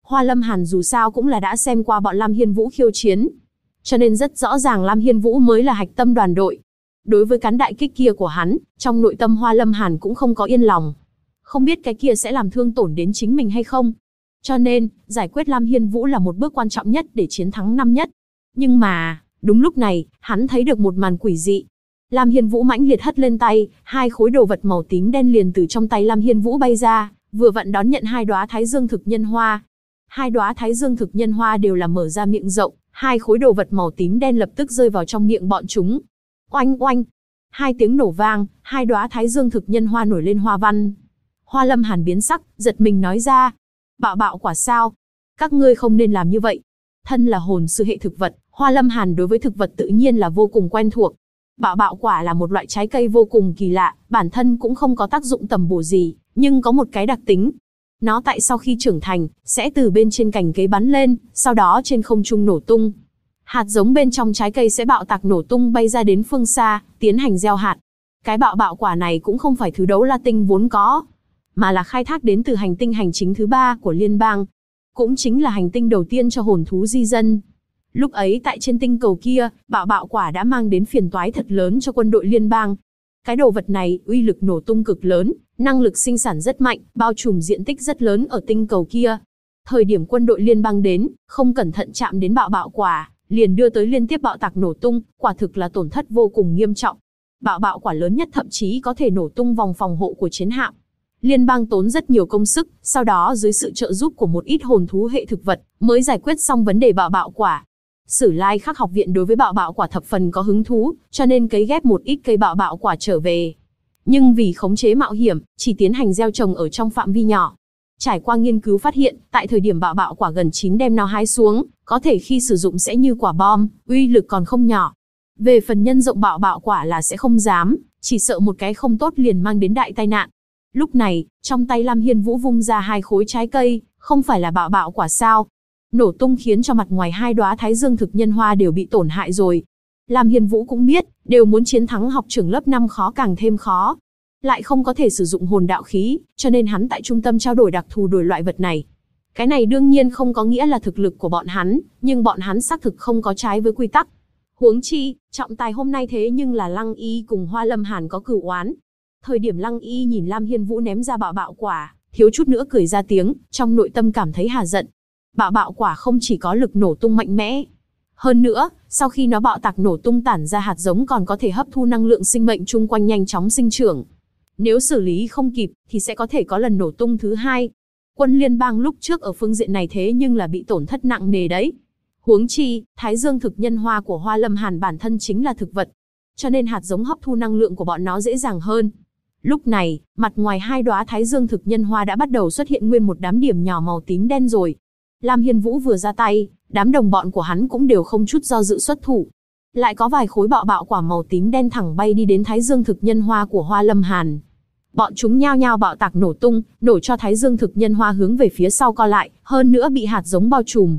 Hoa Lâm Hàn dù sao cũng là đã xem qua bọn Lam Hiên Vũ khiêu chiến, cho nên rất rõ ràng Lam Hiên Vũ mới là hạch tâm đoàn đội. Đối với cán đại kích kia của hắn, trong nội tâm Hoa Lâm Hàn cũng không có yên lòng. Không biết cái kia sẽ làm thương tổn đến chính mình hay không. Cho nên, giải quyết Lam Hiên Vũ là một bước quan trọng nhất để chiến thắng năm nhất. Nhưng mà, đúng lúc này, hắn thấy được một màn quỷ dị. Lam Hiên Vũ mãnh liệt hất lên tay, hai khối đồ vật màu tím đen liền từ trong tay Lam Hiên Vũ bay ra, vừa vặn đón nhận hai đóa Thái Dương thực nhân hoa. Hai đóa Thái Dương thực nhân hoa đều là mở ra miệng rộng, hai khối đồ vật màu tím đen lập tức rơi vào trong miệng bọn chúng. Oanh oanh, hai tiếng nổ vang, hai đóa Thái Dương thực nhân hoa nổi lên hoa văn. Hoa Lâm Hàn biến sắc, giật mình nói ra: Bạo bạo quả sao? Các ngươi không nên làm như vậy. Thân là hồn sư hệ thực vật, Hoa Lâm Hàn đối với thực vật tự nhiên là vô cùng quen thuộc. Bạo bạo quả là một loại trái cây vô cùng kỳ lạ, bản thân cũng không có tác dụng tầm bổ gì, nhưng có một cái đặc tính. Nó tại sau khi trưởng thành, sẽ từ bên trên cành cây bắn lên, sau đó trên không trung nổ tung. Hạt giống bên trong trái cây sẽ bạo tạc nổ tung bay ra đến phương xa, tiến hành gieo hạt. Cái bạo bạo quả này cũng không phải thứ đấu la tinh vốn có, mà là khai thác đến từ hành tinh hành chính thứ 3 của liên bang. Cũng chính là hành tinh đầu tiên cho hồn thú di dân. Lúc ấy tại trên tinh cầu kia, bạo bạo quả đã mang đến phiền toái thật lớn cho quân đội liên bang. Cái đồ vật này, uy lực nổ tung cực lớn, năng lực sinh sản rất mạnh, bao trùm diện tích rất lớn ở tinh cầu kia. Thời điểm quân đội liên bang đến, không cẩn thận chạm đến bạo bạo quả, liền đưa tới liên tiếp bạo tạc nổ tung, quả thực là tổn thất vô cùng nghiêm trọng. Bạo bạo quả lớn nhất thậm chí có thể nổ tung vòng phòng hộ của chiến hạm. Liên bang tốn rất nhiều công sức, sau đó dưới sự trợ giúp của một ít hồn thú hệ thực vật, mới giải quyết xong vấn đề bạo bạo quả. Sử Lai Khắc học viện đối với bạo bạo quả thập phần có hứng thú, cho nên cấy ghép một ít cây bạo bạo quả trở về. Nhưng vì khống chế mạo hiểm, chỉ tiến hành gieo trồng ở trong phạm vi nhỏ. Trải qua nghiên cứu phát hiện, tại thời điểm bạo bạo quả gần chín đem nó hái xuống, có thể khi sử dụng sẽ như quả bom, uy lực còn không nhỏ. Về phần nhân rộng bạo bạo quả là sẽ không dám, chỉ sợ một cái không tốt liền mang đến đại tai nạn. Lúc này, trong tay Lam Hiên Vũ vung ra hai khối trái cây, không phải là bạo bạo quả sao? Nổ tung khiến cho mặt ngoài hai đóa Thái Dương thực nhân hoa đều bị tổn hại rồi. Lam Hiên Vũ cũng biết, đều muốn chiến thắng học trưởng lớp 5 khó càng thêm khó. Lại không có thể sử dụng hồn đạo khí, cho nên hắn tại trung tâm trao đổi đặc thù đổi loại vật này. Cái này đương nhiên không có nghĩa là thực lực của bọn hắn, nhưng bọn hắn xác thực không có trái với quy tắc. Huống chi, trọng tài hôm nay thế nhưng là Lăng Y cùng Hoa Lâm Hàn có cửu oán. Thời điểm Lăng Y nhìn Lam Hiên Vũ ném ra bạo bạo quả, thiếu chút nữa cười ra tiếng, trong nội tâm cảm thấy hà giận. Bạo bạo quả không chỉ có lực nổ tung mạnh mẽ. Hơn nữa, sau khi nó bạo tạc nổ tung tản ra hạt giống còn có thể hấp thu năng lượng sinh mệnh chung quanh nhanh chóng sinh trưởng. Nếu xử lý không kịp, thì sẽ có thể có lần nổ tung thứ hai. Quân liên bang lúc trước ở phương diện này thế nhưng là bị tổn thất nặng nề đấy. Huống chi, Thái Dương thực nhân hoa của Hoa Lâm Hàn bản thân chính là thực vật. Cho nên hạt giống hấp thu năng lượng của bọn nó dễ dàng hơn. Lúc này, mặt ngoài hai đóa Thái Dương thực nhân hoa đã bắt đầu xuất hiện nguyên một đám điểm nhỏ màu tím đen rồi. Lam Hiên Vũ vừa ra tay, đám đồng bọn của hắn cũng đều không chút do dự xuất thủ. Lại có vài khối bạo bạo quả màu tím đen thẳng bay đi đến Thái Dương thực nhân hoa của Hoa Lâm Hàn. Bọn chúng nhao nhao bạo tạc nổ tung, nổ cho Thái Dương thực nhân hoa hướng về phía sau co lại, hơn nữa bị hạt giống bao trùm.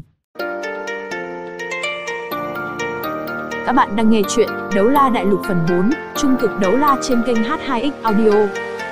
Các bạn đang nghe chuyện Đấu La Đại Lục phần 4, Trung cực đấu la trên kênh H2X Audio.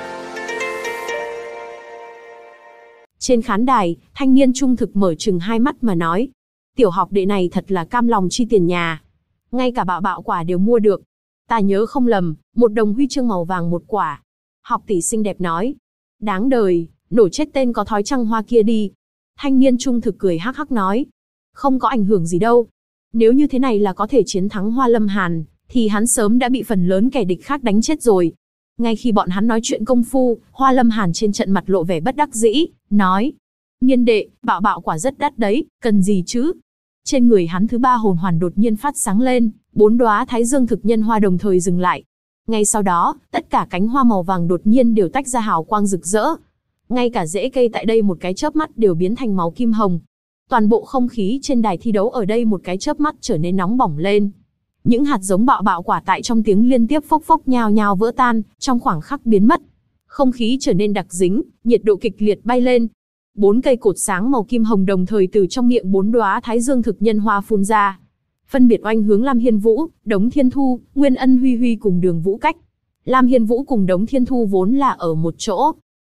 Trên khán đài, thanh niên trung thực mở trừng hai mắt mà nói: Tiểu học đệ này thật là cam lòng chi tiền nhà. Ngay cả bạo bạo quả đều mua được. Ta nhớ không lầm, một đồng huy chương màu vàng một quả. Học tỷ xinh đẹp nói: Đáng đời, nổ chết tên có thói trăng hoa kia đi. Thanh niên trung thực cười hắc hắc nói: Không có ảnh hưởng gì đâu. Nếu như thế này là có thể chiến thắng Hoa Lâm Hàn, thì hắn sớm đã bị phần lớn kẻ địch khác đánh chết rồi. Ngay khi bọn hắn nói chuyện công phu, Hoa Lâm Hàn trên trận mặt lộ vẻ bất đắc dĩ, nói: Niên đệ, bạo bạo quả rất đắt đấy, cần gì chứ? Trên người hắn thứ 3 hồn hoàn đột nhiên phát sáng lên, 4 đóa Thái Dương thực nhân hoa đồng thời dừng lại. Ngay sau đó, tất cả cánh hoa màu vàng đột nhiên đều tách ra hào quang rực rỡ. Ngay cả rễ cây tại đây một cái chớp mắt đều biến thành màu kim hồng. Toàn bộ không khí trên đài thi đấu ở đây một cái chớp mắt trở nên nóng bỏng lên. Những hạt giống bạo bạo quả tại trong tiếng liên tiếp phốc phốc nhao nhao vỡ tan, trong khoảng khắc biến mất. Không khí trở nên đặc dính, nhiệt độ kịch liệt bay lên. 4 cây cột sáng màu kim hồng đồng thời từ trong miệng 4 đóa Thái Dương thực nhân hoa phun ra. Phân biệt oanh hướng Lam Hiên Vũ, Đống Thiên Thu, Nguyên Ân Huy Huy cùng Đường Vũ Cách. Lam Hiên Vũ cùng Đống Thiên Thu vốn là ở một chỗ.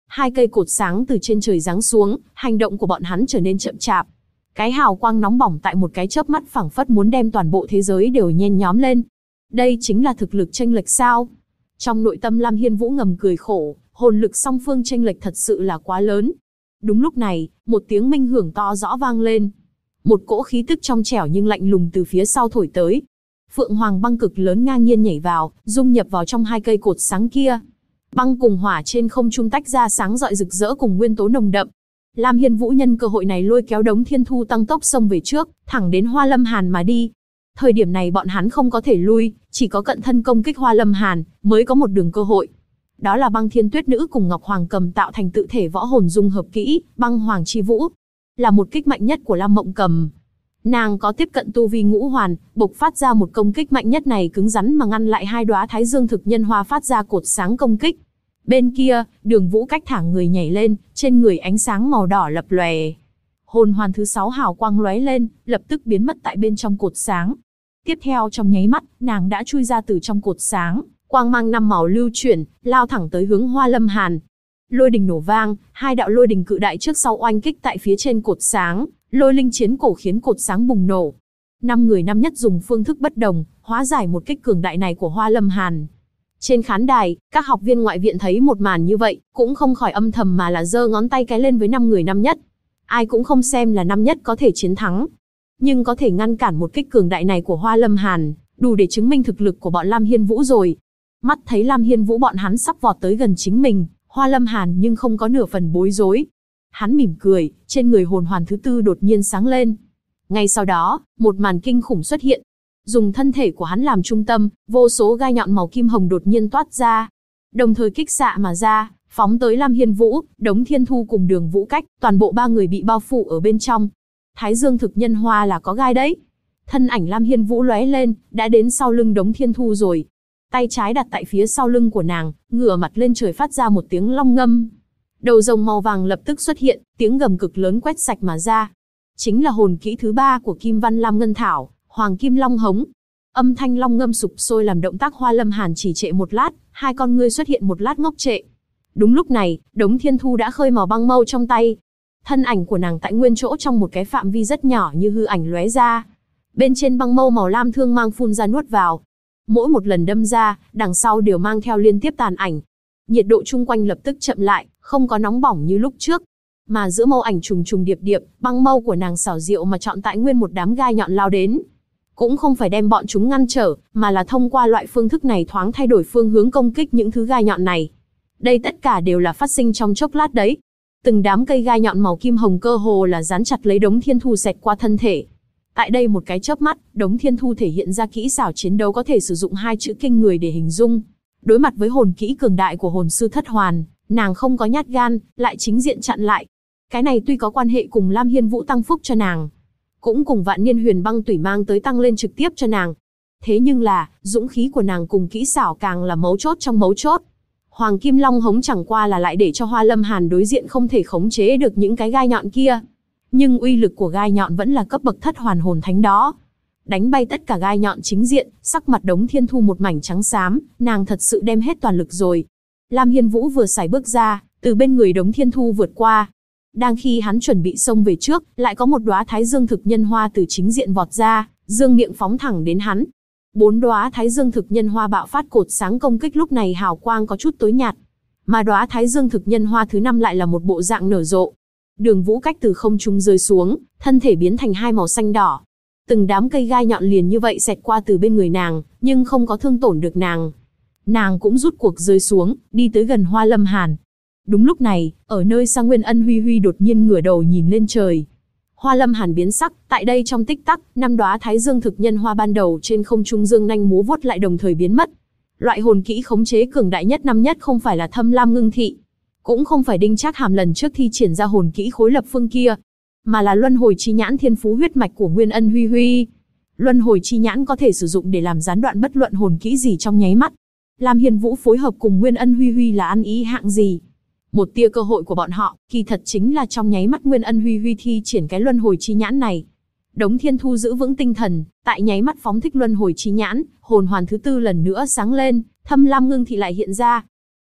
Hai cây cột sáng từ trên trời giáng xuống, hành động của bọn hắn trở nên chậm chạp. Cái hào quang nóng bỏng tại một cái chớp mắt phảng phất muốn đem toàn bộ thế giới đều nhen nhóm lên. Đây chính là thực lực chênh lệch sao? Trong nội tâm Lam Hiên Vũ ngầm cười khổ, hồn lực song phương chênh lệch thật sự là quá lớn. Đúng lúc này, một tiếng minh hưởng to rõ vang lên. Một cỗ khí tức trong trẻo nhưng lạnh lùng từ phía sau thổi tới. Phượng Hoàng băng cực lớn ngang nhiên nhảy vào, dung nhập vào trong hai cây cột sáng kia. Băng cùng hỏa trên không trung tách ra sáng rọi rực rỡ cùng nguyên tố nồng đậm. Lam Hiên Vũ nhân cơ hội này lôi kéo Đống Thiên Thu tăng tốc xông về trước, thẳng đến Hoa Lâm Hàn mà đi. Thời điểm này bọn hắn không có thể lui, chỉ có cận thân công kích Hoa Lâm Hàn mới có một đường cơ hội. Đó là Băng Thiên Tuyết Nữ cùng Ngọc Hoàng Cầm tạo thành tự thể võ hồn dung hợp kỹ, Băng Hoàng Chi Vũ, là một kích mạnh nhất của Lam Mộng Cầm. Nàng có tiếp cận tu vi ngũ hoàn, bộc phát ra một công kích mạnh nhất này cứng rắn mà ngăn lại hai đóa Thái Dương thực nhân hoa phát ra cột sáng công kích. Bên kia, Đường Vũ cách thả người nhảy lên, trên người ánh sáng màu đỏ lập lòe. Hồn hoàn thứ 6 hào quang lóe lên, lập tức biến mất tại bên trong cột sáng. Tiếp theo trong nháy mắt, nàng đã chui ra từ trong cột sáng, quang mang 5 màu lưu chuyển, lao thẳng tới hướng Hoa Lâm Hàn. Lôi đình nổ vang, hai đạo lôi đình cự đại trước sau oanh kích tại phía trên cột sáng, lôi linh chiến cổ khiến cột sáng bùng nổ. 5 người năm nhất dùng phương thức bất đồng, hóa giải một kích cường đại này của Hoa Lâm Hàn. Trên khán đài, các học viên ngoại viện thấy một màn như vậy, cũng không khỏi âm thầm mà là giơ ngón tay cái lên với 5 người năm nhất. Ai cũng không xem là năm nhất có thể chiến thắng, nhưng có thể ngăn cản một kích cường đại này của Hoa Lâm Hàn, đủ để chứng minh thực lực của bọn Lam Hiên Vũ rồi. Mắt thấy Lam Hiên Vũ bọn hắn sắp vọt tới gần chính mình, Hoa Lâm Hàn nhưng không có nửa phần bối rối. Hắn mỉm cười, trên người hồn hoàn thứ 4 đột nhiên sáng lên. Ngay sau đó, một màn kinh khủng xuất hiện. Dùng thân thể của hắn làm trung tâm, vô số gai nhọn màu kim hồng đột nhiên toát ra, đồng thời kích xạ mà ra, phóng tới Lam Hiên Vũ, Đống Thiên Thu cùng Đường Vũ Cách, toàn bộ 3 người bị bao phủ ở bên trong. Thái Dương thực nhân hoa là có gai đấy. Thân ảnh Lam Hiên Vũ lóe lên, đã đến sau lưng Đống Thiên Thu rồi. Tay trái đặt tại phía sau lưng của nàng, ngửa mặt lên trời phát ra một tiếng long ngâm. Đầu rồng màu vàng lập tức xuất hiện, tiếng gầm cực lớn quét sạch mà ra. Chính là hồn kỹ thứ 3 của Kim Văn Lam Ngân Thảo, Hoàng Kim Long Hống. Âm thanh long ngâm sụp sôi làm động tác Hoa Lâm Hàn chỉ trệ một lát, hai con ngươi xuất hiện một lát ngốc trệ. Đúng lúc này, Đống Thiên Thu đã khơi màu băng mâu trong tay. Thân ảnh của nàng tại nguyên chỗ trong một cái phạm vi rất nhỏ như hư ảnh lóe ra. Bên trên băng mâu màu lam thương mang phun ra nuốt vào. Mỗi một lần đâm ra, đằng sau đều mang theo liên tiếp tàn ảnh. Nhiệt độ chung quanh lập tức chậm lại, không có nóng bỏng như lúc trước. Mà giữa mâu ảnh trùng trùng điệp điệp, băng mâu của nàng xảo diệu mà chọn tại nguyên một đám gai nhọn lao đến. Cũng không phải đem bọn chúng ngăn trở, mà là thông qua loại phương thức này thoáng thay đổi phương hướng công kích những thứ gai nhọn này. Đây tất cả đều là phát sinh trong chốc lát đấy. Từng đám cây gai nhọn màu kim hồng cơ hồ là dán chặt lấy Đống Thiên Thu xẹt qua thân thể. Tại đây một cái chớp mắt, Đống Thiên Thu thể hiện ra kỹ xảo chiến đấu có thể sử dụng 2 chữ kinh người để hình dung. Đối mặt với hồn kỹ cường đại của hồn sư thất hoàn, nàng không có nhát gan, lại chính diện chặn lại. Cái này tuy có quan hệ cùng Lam Hiên Vũ tăng phúc cho nàng, cũng cùng Vạn Niên Huyền Băng Tủy mang tới tăng lên trực tiếp cho nàng. Thế nhưng là, dũng khí của nàng cùng kỹ xảo càng là mấu chốt trong mấu chốt. Hoàng Kim Long Hống chẳng qua là lại để cho Hoa Lâm Hàn đối diện không thể khống chế được những cái gai nhọn kia. Nhưng uy lực của gai nhọn vẫn là cấp bậc thất hoàn hồn thánh đó. Đánh bay tất cả gai nhọn chính diện, sắc mặt Đống Thiên Thu một mảnh trắng xám, nàng thật sự đem hết toàn lực rồi. Lam Hiên Vũ vừa sải bước ra, từ bên người Đống Thiên Thu vượt qua. Đang khi hắn chuẩn bị xông về trước, lại có một đóa Thái Dương thực nhân hoa từ chính diện vọt ra, dương miệng phóng thẳng đến hắn. 4 đóa Thái Dương thực nhân hoa bạo phát cột sáng công kích lúc này hào quang có chút tối nhạt. Mà đóa Thái Dương thực nhân hoa thứ 5 lại là một bộ dạng nở rộ. Đường Vũ Cách từ không trung rơi xuống, thân thể biến thành 2 màu xanh đỏ. Từng đám cây gai nhọn liền như vậy xẹt qua từ bên người nàng, nhưng không có thương tổn được nàng. Nàng cũng rút cuộc rơi xuống, đi tới gần Hoa Lâm Hàn. Đúng lúc này, ở nơi xa Nguyên Ân Huy Huy đột nhiên ngửa đầu nhìn lên trời. Hoa Lâm Hàn biến sắc, tại đây trong tích tắc, 5 đóa Thái Dương thực nhân hoa ban đầu trên không trung dương nhanh múa vuốt lại đồng thời biến mất. Loại hồn kỹ khống chế cường đại nhất năm nhất không phải là Thâm Lam Ngưng Thị, cũng không phải Đinh Trác Hàm lần trước thi triển ra hồn kỹ khối lập phương kia, mà là Luân Hồi Chi Nhãn thiên phú huyết mạch của Nguyên Ân Huy Huy. Luân Hồi Chi Nhãn có thể sử dụng để làm gián đoạn bất luận hồn kỹ gì trong nháy mắt. Lam Hiên Vũ phối hợp cùng Nguyên Ân Huy Huy là ăn ý hạng gì? Một tia cơ hội của bọn họ, kỳ thật chính là trong nháy mắt Nguyên Ân Huy Huy thi triển cái Luân Hồi Chi Nhãn này. Đống Thiên Thu giữ vững tinh thần, tại nháy mắt phóng thích Luân Hồi Chi Nhãn, hồn hoàn thứ 4 lần nữa sáng lên, Thâm Lam Ngưng Thị lại hiện ra.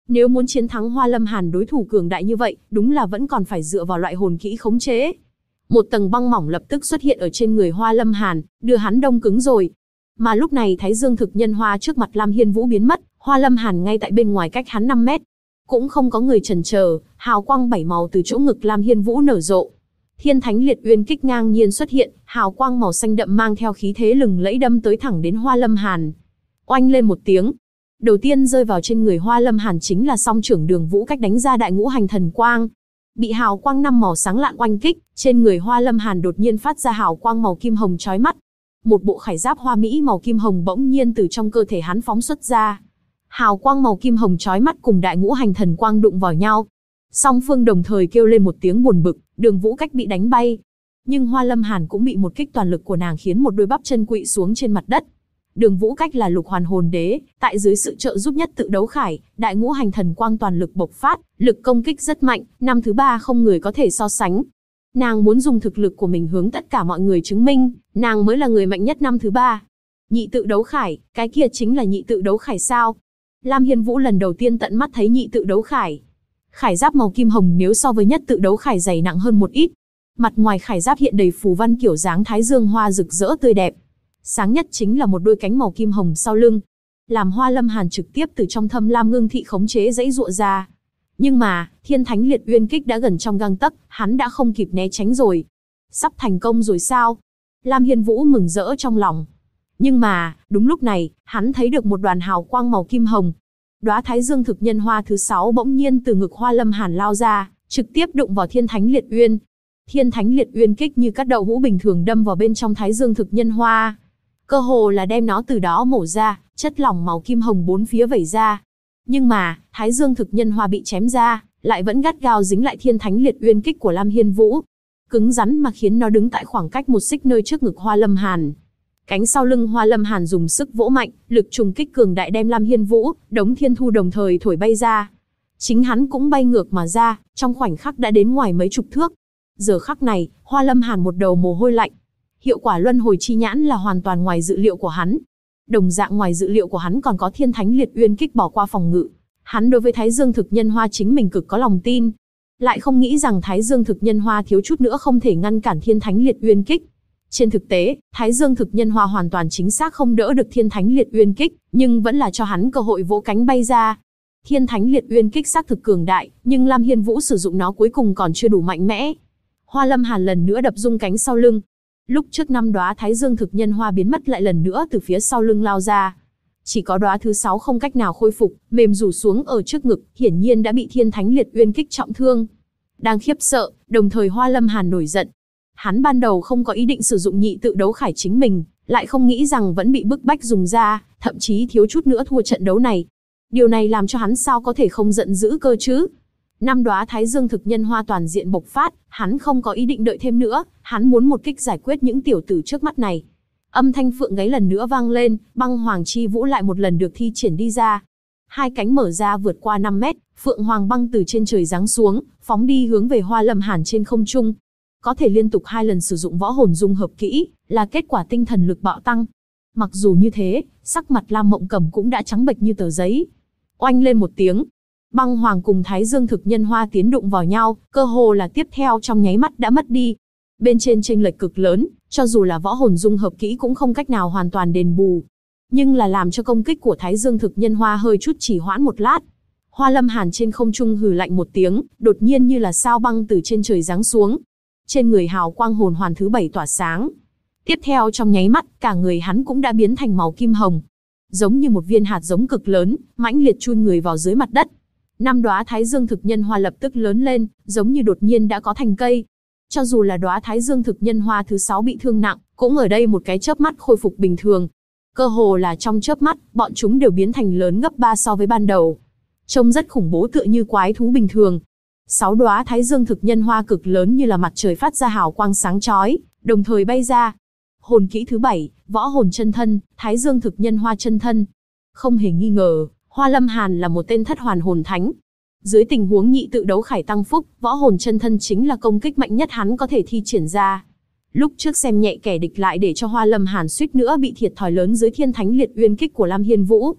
Nếu muốn chiến thắng Hoa Lâm Hàn đối thủ cường đại như vậy, đúng là vẫn còn phải dựa vào loại hồn kỹ khống chế. Một tầng băng mỏng lập tức xuất hiện ở trên người Hoa Lâm Hàn, đưa hắn đông cứng rồi. Mà lúc này Thái Dương Thực Nhân Hoa trước mặt Lam Hiên Vũ biến mất, Hoa Lâm Hàn ngay tại bên ngoài cách hắn 5 mét. Cũng không có người chần chờ, hào quang 7 màu từ chỗ ngực Lam Hiên Vũ nở rộ. Thiên Thánh Liệt Uyên Kích ngang nhiên xuất hiện, hào quang màu xanh đậm mang theo khí thế lừng lẫy đâm tới thẳng đến Hoa Lâm Hàn. Oanh lên một tiếng, đầu tiên rơi vào trên người Hoa Lâm Hàn chính là song trưởng Đường Vũ Cách đánh ra Đại Ngũ Hành Thần Quang. Bị hào quang 5 màu sáng lạn oanh kích, trên người Hoa Lâm Hàn đột nhiên phát ra hào quang màu kim hồng chói mắt. Một bộ khải giáp hoa mỹ màu kim hồng bỗng nhiên từ trong cơ thể hắn phóng xuất ra. Hào quang màu kim hồng chói mắt cùng Đại Ngũ Hành Thần Quang đụng vào nhau. Song phương đồng thời kêu lên một tiếng buồn bực, Đường Vũ Cách bị đánh bay. Nhưng Hoa Lâm Hàn cũng bị một kích toàn lực của nàng khiến một đôi bắp chân quỵ xuống trên mặt đất. Đường Vũ Cách là Lục Hoàn Hồn Đế, tại dưới sự trợ giúp nhất tự đấu khải, Đại Ngũ Hành Thần Quang toàn lực bộc phát, lực công kích rất mạnh, năm thứ 3 không người có thể so sánh. Nàng muốn dùng thực lực của mình hướng tất cả mọi người chứng minh, nàng mới là người mạnh nhất năm thứ 3. Nhị tự đấu khải, cái kia chính là nhị tự đấu khải sao? Lam Hiên Vũ lần đầu tiên tận mắt thấy nhị tự đấu khải. Khải giáp màu kim hồng nếu so với nhất tự đấu khải dày nặng hơn một ít. Mặt ngoài khải giáp hiện đầy phù văn kiểu dáng thái dương hoa rực rỡ tươi đẹp. Sáng nhất chính là một đôi cánh màu kim hồng sau lưng, làm Hoa Lâm Hàn trực tiếp từ trong Thâm Lam Ngưng Thị khống chế dãy dụa ra. Nhưng mà, Thiên Thánh Liệt Uyên Kích đã gần trong gang tấc, hắn đã không kịp né tránh rồi. Sắp thành công rồi sao? Lam Hiên Vũ mừng rỡ trong lòng. Nhưng mà, đúng lúc này, hắn thấy được một đoàn hào quang màu kim hồng. Đóa Thái Dương Thực Nhân Hoa thứ 6 bỗng nhiên từ ngực Hoa Lâm Hàn lao ra, trực tiếp đụng vào Thiên Thánh Liệt Uyên. Thiên Thánh Liệt Uyên Kích như cắt đậu hũ bình thường đâm vào bên trong Thái Dương Thực Nhân Hoa. Cơ hồ là đem nó từ đó mổ ra, chất lỏng màu kim hồng bốn phía vẩy ra. Nhưng mà, Thái Dương Thực Nhân Hoa bị chém ra, lại vẫn gắt gao dính lại Thiên Thánh Liệt Uyên Kích của Lam Hiên Vũ. Cứng rắn mà khiến nó đứng tại khoảng cách 1 xích nơi trước ngực Hoa Lâm Hàn. Cánh sau lưng Hoa Lâm Hàn dùng sức vỗ mạnh, lực trùng kích cường đại đem Lam Hiên Vũ, Đống Thiên Thu đồng thời thổi bay ra. Chính hắn cũng bay ngược mà ra, trong khoảnh khắc đã đến ngoài mấy chục thước. Giờ khắc này, Hoa Lâm Hàn một đầu mồ hôi lạnh. Hiệu quả luân hồi chi nhãn là hoàn toàn ngoài dự liệu của hắn. Đồng dạng ngoài dự liệu của hắn còn có Thiên Thánh Liệt Uyên Kích bỏ qua phòng ngự. Hắn đối với Thái Dương Thực Nhân Hoa chính mình cực có lòng tin. Lại không nghĩ rằng Thái Dương Thực Nhân Hoa thiếu chút nữa không thể ngăn cản Thiên Thánh Liệt Uyên Kích. Trên thực tế, Thái Dương Thực Nhân Hoa hoàn toàn chính xác không đỡ được Thiên Thánh Liệt Uyên Kích, nhưng vẫn là cho hắn cơ hội vỗ cánh bay ra. Thiên Thánh Liệt Uyên Kích xác thực cường đại, nhưng Lam Hiên Vũ sử dụng nó cuối cùng còn chưa đủ mạnh mẽ. Hoa Lâm Hàn lần nữa đập rung cánh sau lưng. Lúc trước 5 đóa Thái Dương Thực Nhân Hoa biến mất lại lần nữa từ phía sau lưng lao ra. Chỉ có đóa thứ 6 không cách nào khôi phục, mềm rủ xuống ở trước ngực, hiển nhiên đã bị Thiên Thánh Liệt Uyên Kích trọng thương. Đang khiếp sợ, đồng thời Hoa Lâm Hàn nổi giận. Hắn ban đầu không có ý định sử dụng nhị tự đấu khải chính mình, lại không nghĩ rằng vẫn bị bức bách dùng ra, thậm chí thiếu chút nữa thua trận đấu này. Điều này làm cho hắn sao có thể không giận dữ cơ chứ? 5 đóa Thái Dương Thực Nhân Hoa toàn diện bộc phát, hắn không có ý định đợi thêm nữa, hắn muốn một kích giải quyết những tiểu tử trước mắt này. Âm thanh phượng gáy lần nữa vang lên, băng hoàng chi vũ lại một lần được thi triển đi ra. Hai cánh mở ra vượt qua 5 mét, phượng hoàng băng từ trên trời giáng xuống, phóng đi hướng về Hoa Lâm Hàn trên không trung. Có thể liên tục 2 lần sử dụng võ hồn dung hợp kỹ, là kết quả tinh thần lực bạo tăng. Mặc dù như thế, sắc mặt Lam Mộng Cầm cũng đã trắng bệch như tờ giấy. Oanh lên một tiếng, băng hoàng cùng Thái Dương Thực Nhân Hoa tiến đụng vào nhau, cơ hồ là tiếp theo trong nháy mắt đã mất đi. Bên trên chênh lệch cực lớn, cho dù là võ hồn dung hợp kỹ cũng không cách nào hoàn toàn đền bù. Nhưng là làm cho công kích của Thái Dương Thực Nhân Hoa hơi chút trì hoãn một lát. Hoa Lâm Hàn trên không trung hừ lạnh một tiếng, đột nhiên như là sao băng từ trên trời giáng xuống. Trên người hào quang hồn hoàn thứ 7 tỏa sáng. Tiếp theo trong nháy mắt, cả người hắn cũng đã biến thành màu kim hồng. Giống như một viên hạt giống cực lớn, mãnh liệt chui người vào dưới mặt đất. 5 đóa Thái Dương Thực Nhân Hoa lập tức lớn lên, giống như đột nhiên đã có thành cây. Cho dù là đóa Thái Dương Thực Nhân Hoa thứ 6 bị thương nặng, cũng ở đây một cái chớp mắt khôi phục bình thường. Cơ hồ là trong chớp mắt, bọn chúng đều biến thành lớn gấp 3 so với ban đầu. Trông rất khủng bố tựa như quái thú bình thường. 6 đóa Thái Dương Thực Nhân Hoa cực lớn như là mặt trời phát ra hào quang sáng chói, đồng thời bay ra. Hồn kỹ thứ 7, Võ Hồn Chân Thân, Thái Dương Thực Nhân Hoa Chân Thân. Không hề nghi ngờ, Hoa Lâm Hàn là một tên thất hoàn hồn thánh. Dưới tình huống nhị tự đấu khải tăng phúc, Võ Hồn Chân Thân chính là công kích mạnh nhất hắn có thể thi triển ra. Lúc trước xem nhẹ kẻ địch lại để cho Hoa Lâm Hàn suýt nữa bị thiệt thòi lớn dưới Thiên Thánh Liệt Uyên Kích của Lam Hiên Vũ.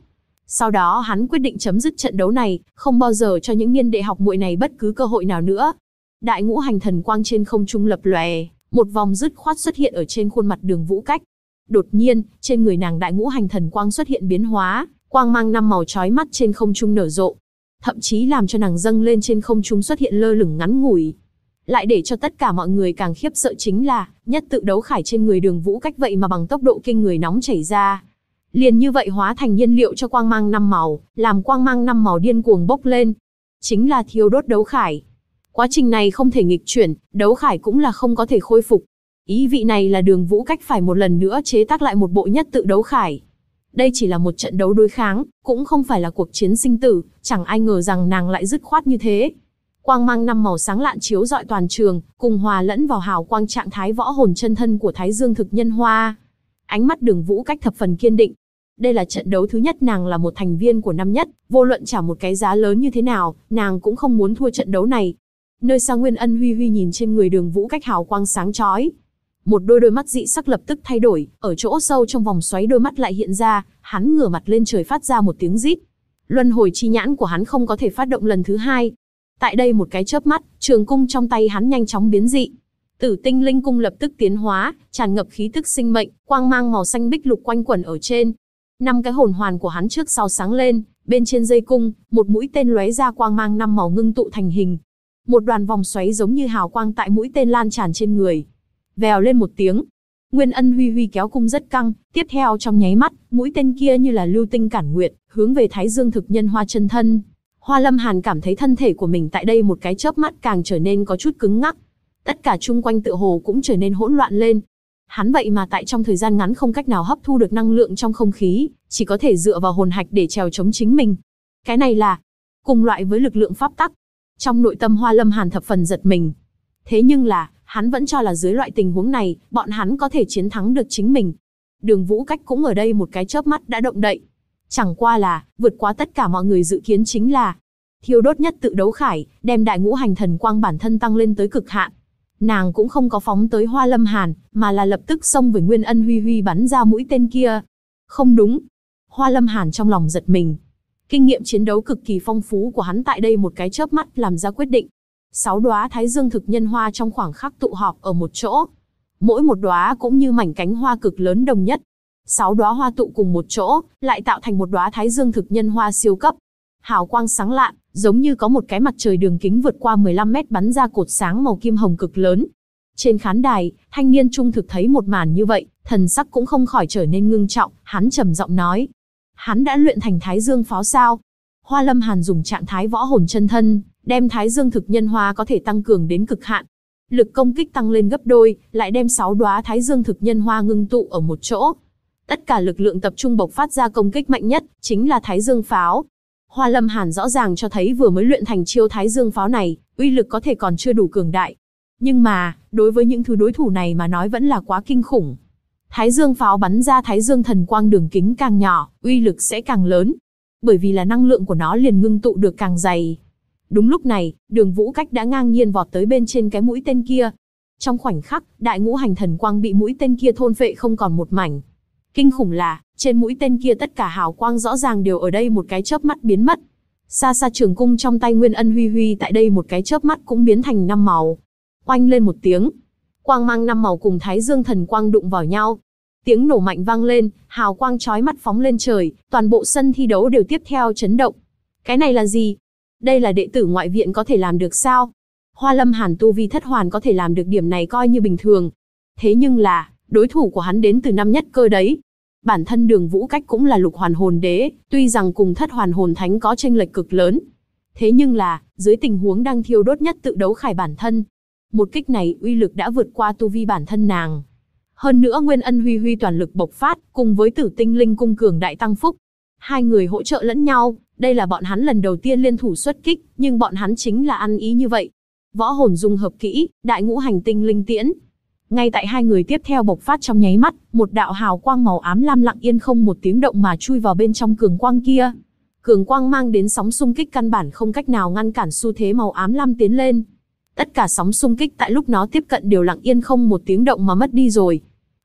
Sau đó hắn quyết định chấm dứt trận đấu này, không bao giờ cho những niên đệ học muội này bất cứ cơ hội nào nữa. Đại ngũ hành thần quang trên không trung lập lòe, một vòng dứt khoát xuất hiện ở trên khuôn mặt Đường Vũ Cách. Đột nhiên, trên người nàng đại ngũ hành thần quang xuất hiện biến hóa, quang mang 5 màu chói mắt trên không trung nở rộ. Thậm chí làm cho nàng dâng lên trên không trung xuất hiện lơ lửng ngắn ngủi. Lại để cho tất cả mọi người càng khiếp sợ chính là, nhất tự đấu khải trên người Đường Vũ Cách vậy mà bằng tốc độ kinh người nóng chảy ra. Liền như vậy hóa thành nhiên liệu cho quang mang 5 màu, làm quang mang 5 màu điên cuồng bốc lên. Chính là thiêu đốt đấu khải. Quá trình này không thể nghịch chuyển, đấu khải cũng là không có thể khôi phục. Ý vị này là Đường Vũ Cách phải một lần nữa chế tác lại một bộ nhất tự đấu khải. Đây chỉ là một trận đấu đối kháng, cũng không phải là cuộc chiến sinh tử, chẳng ai ngờ rằng nàng lại dứt khoát như thế. Quang mang 5 màu sáng lạn chiếu rọi toàn trường, cùng hòa lẫn vào hào quang trạng thái võ hồn chân thân của Thái Dương Thực Nhân Hoa. Ánh mắt Đường Vũ Cách thập phần kiên định. Đây là trận đấu thứ nhất nàng là một thành viên của năm nhất, vô luận trả một cái giá lớn như thế nào, nàng cũng không muốn thua trận đấu này. Nơi xa Nguyên Ân Huy Huy nhìn trên người Đường Vũ Cách hào quang sáng chói. Một đôi mắt dị sắc lập tức thay đổi, ở chỗ sâu trong vòng xoáy đôi mắt lại hiện ra, hắn ngửa mặt lên trời phát ra một tiếng rít. Luân hồi chi nhãn của hắn không có thể phát động lần thứ hai. Tại đây một cái chớp mắt, trường cung trong tay hắn nhanh chóng biến dị. Tử Tinh Linh cung lập tức tiến hóa, tràn ngập khí tức sinh mệnh, quang mang màu xanh bích lục quanh quẩn ở trên. 5 cái hồn hoàn của hắn trước sau sáng lên, bên trên dây cung, một mũi tên lóe ra quang mang 5 màu ngưng tụ thành hình. Một đoàn vòng xoáy giống như hào quang tại mũi tên lan tràn trên người. Vèo lên một tiếng, Nguyên Ân Huy Huy kéo cung rất căng, tiếp theo trong nháy mắt, mũi tên kia như là lưu tinh cản nguyệt, hướng về Thái Dương Thực Nhân Hoa chân thân. Hoa Lâm Hàn cảm thấy thân thể của mình tại đây một cái chớp mắt càng trở nên có chút cứng ngắc. Tất cả chung quanh tựa hồ cũng trở nên hỗn loạn lên. Hắn vậy mà tại trong thời gian ngắn không cách nào hấp thu được năng lượng trong không khí, chỉ có thể dựa vào hồn hạch để trèo chống chính mình. Cái này là cùng loại với lực lượng pháp tắc. Trong nội tâm Hoa Lâm Hàn thập phần giật mình. Thế nhưng là, hắn vẫn cho là dưới loại tình huống này, bọn hắn có thể chiến thắng được chính mình. Đường Vũ Cách cũng ở đây một cái chớp mắt đã động đậy. Chẳng qua là, vượt quá tất cả mọi người dự kiến chính là thiêu đốt nhất tự đấu khải, đem đại ngũ hành thần quang bản thân tăng lên tới cực hạn. Nàng cũng không có phóng tới Hoa Lâm Hàn, mà là lập tức xông với Nguyên Ân Huy Huy bắn ra mũi tên kia. Không đúng. Hoa Lâm Hàn trong lòng giật mình. Kinh nghiệm chiến đấu cực kỳ phong phú của hắn tại đây một cái chớp mắt làm ra quyết định. 6 đóa Thái Dương Thực Nhân Hoa trong khoảng khắc tụ họp ở một chỗ. Mỗi một đóa cũng như mảnh cánh hoa cực lớn đồng nhất. 6 đóa hoa tụ cùng một chỗ, lại tạo thành một đóa Thái Dương Thực Nhân Hoa siêu cấp. Hào quang sáng lạn, giống như có một cái mặt trời đường kính vượt qua 15 mét bắn ra cột sáng màu kim hồng cực lớn. Trên khán đài, thanh niên trung thực thấy một màn như vậy, thần sắc cũng không khỏi trở nên ngưng trọng, hắn trầm giọng nói. Hắn đã luyện thành Thái Dương Pháo sao? Hoa Lâm Hàn dùng trạng thái võ hồn chân thân, đem Thái Dương Thực Nhân Hoa có thể tăng cường đến cực hạn. Lực công kích tăng lên gấp đôi, lại đem 6 đóa Thái Dương Thực Nhân Hoa ngưng tụ ở một chỗ. Tất cả lực lượng tập trung bộc phát ra công kích mạnh nhất, chính là Thái Dương Pháo. Hoa Lâm Hàn rõ ràng cho thấy vừa mới luyện thành chiêu Thái Dương Pháo này, uy lực có thể còn chưa đủ cường đại. Nhưng mà, đối với những thứ đối thủ này mà nói vẫn là quá kinh khủng. Thái Dương Pháo bắn ra Thái Dương Thần Quang đường kính càng nhỏ, uy lực sẽ càng lớn. Bởi vì là năng lượng của nó liền ngưng tụ được càng dày. Đúng lúc này, Đường Vũ Cách đã ngang nhiên vọt tới bên trên cái mũi tên kia. Trong khoảnh khắc, đại ngũ hành thần quang bị mũi tên kia thôn phệ không còn một mảnh. Kinh khủng là, trên mũi tên kia tất cả hào quang rõ ràng đều ở đây một cái chớp mắt biến mất. Xa xa trường cung trong tay Nguyên Ân Huy Huy tại đây một cái chớp mắt cũng biến thành 5 màu. Oanh lên một tiếng, quang mang 5 màu cùng Thái Dương thần quang đụng vào nhau. Tiếng nổ mạnh vang lên, hào quang chói mắt phóng lên trời, toàn bộ sân thi đấu đều tiếp theo chấn động. Cái này là gì? Đây là đệ tử ngoại viện có thể làm được sao? Hoa Lâm Hàn tu vi thất hoàn có thể làm được điểm này coi như bình thường. Thế nhưng là, đối thủ của hắn đến từ năm nhất cơ đấy. Bản thân Đường Vũ Cách cũng là lục hoàn hồn đế, tuy rằng cùng thất hoàn hồn thánh có chênh lệch cực lớn. Thế nhưng là, dưới tình huống đang thiêu đốt nhất tự đấu khải bản thân, một kích này uy lực đã vượt qua tu vi bản thân nàng. Hơn nữa Nguyên Ân Huy Huy toàn lực bộc phát, cùng với Tử Tinh Linh cung cường đại tăng phúc. Hai người hỗ trợ lẫn nhau, đây là bọn hắn lần đầu tiên liên thủ xuất kích, nhưng bọn hắn chính là ăn ý như vậy. Võ hồn dung hợp kỹ, đại ngũ hành tinh linh tiễn. Ngay tại hai người tiếp theo bộc phát trong nháy mắt, một đạo hào quang màu ám lam lặng yên không một tiếng động mà chui vào bên trong cường quang kia. Cường quang mang đến sóng xung kích căn bản không cách nào ngăn cản xu thế màu ám lam tiến lên. Tất cả sóng xung kích tại lúc nó tiếp cận đều lặng yên không một tiếng động mà mất đi rồi.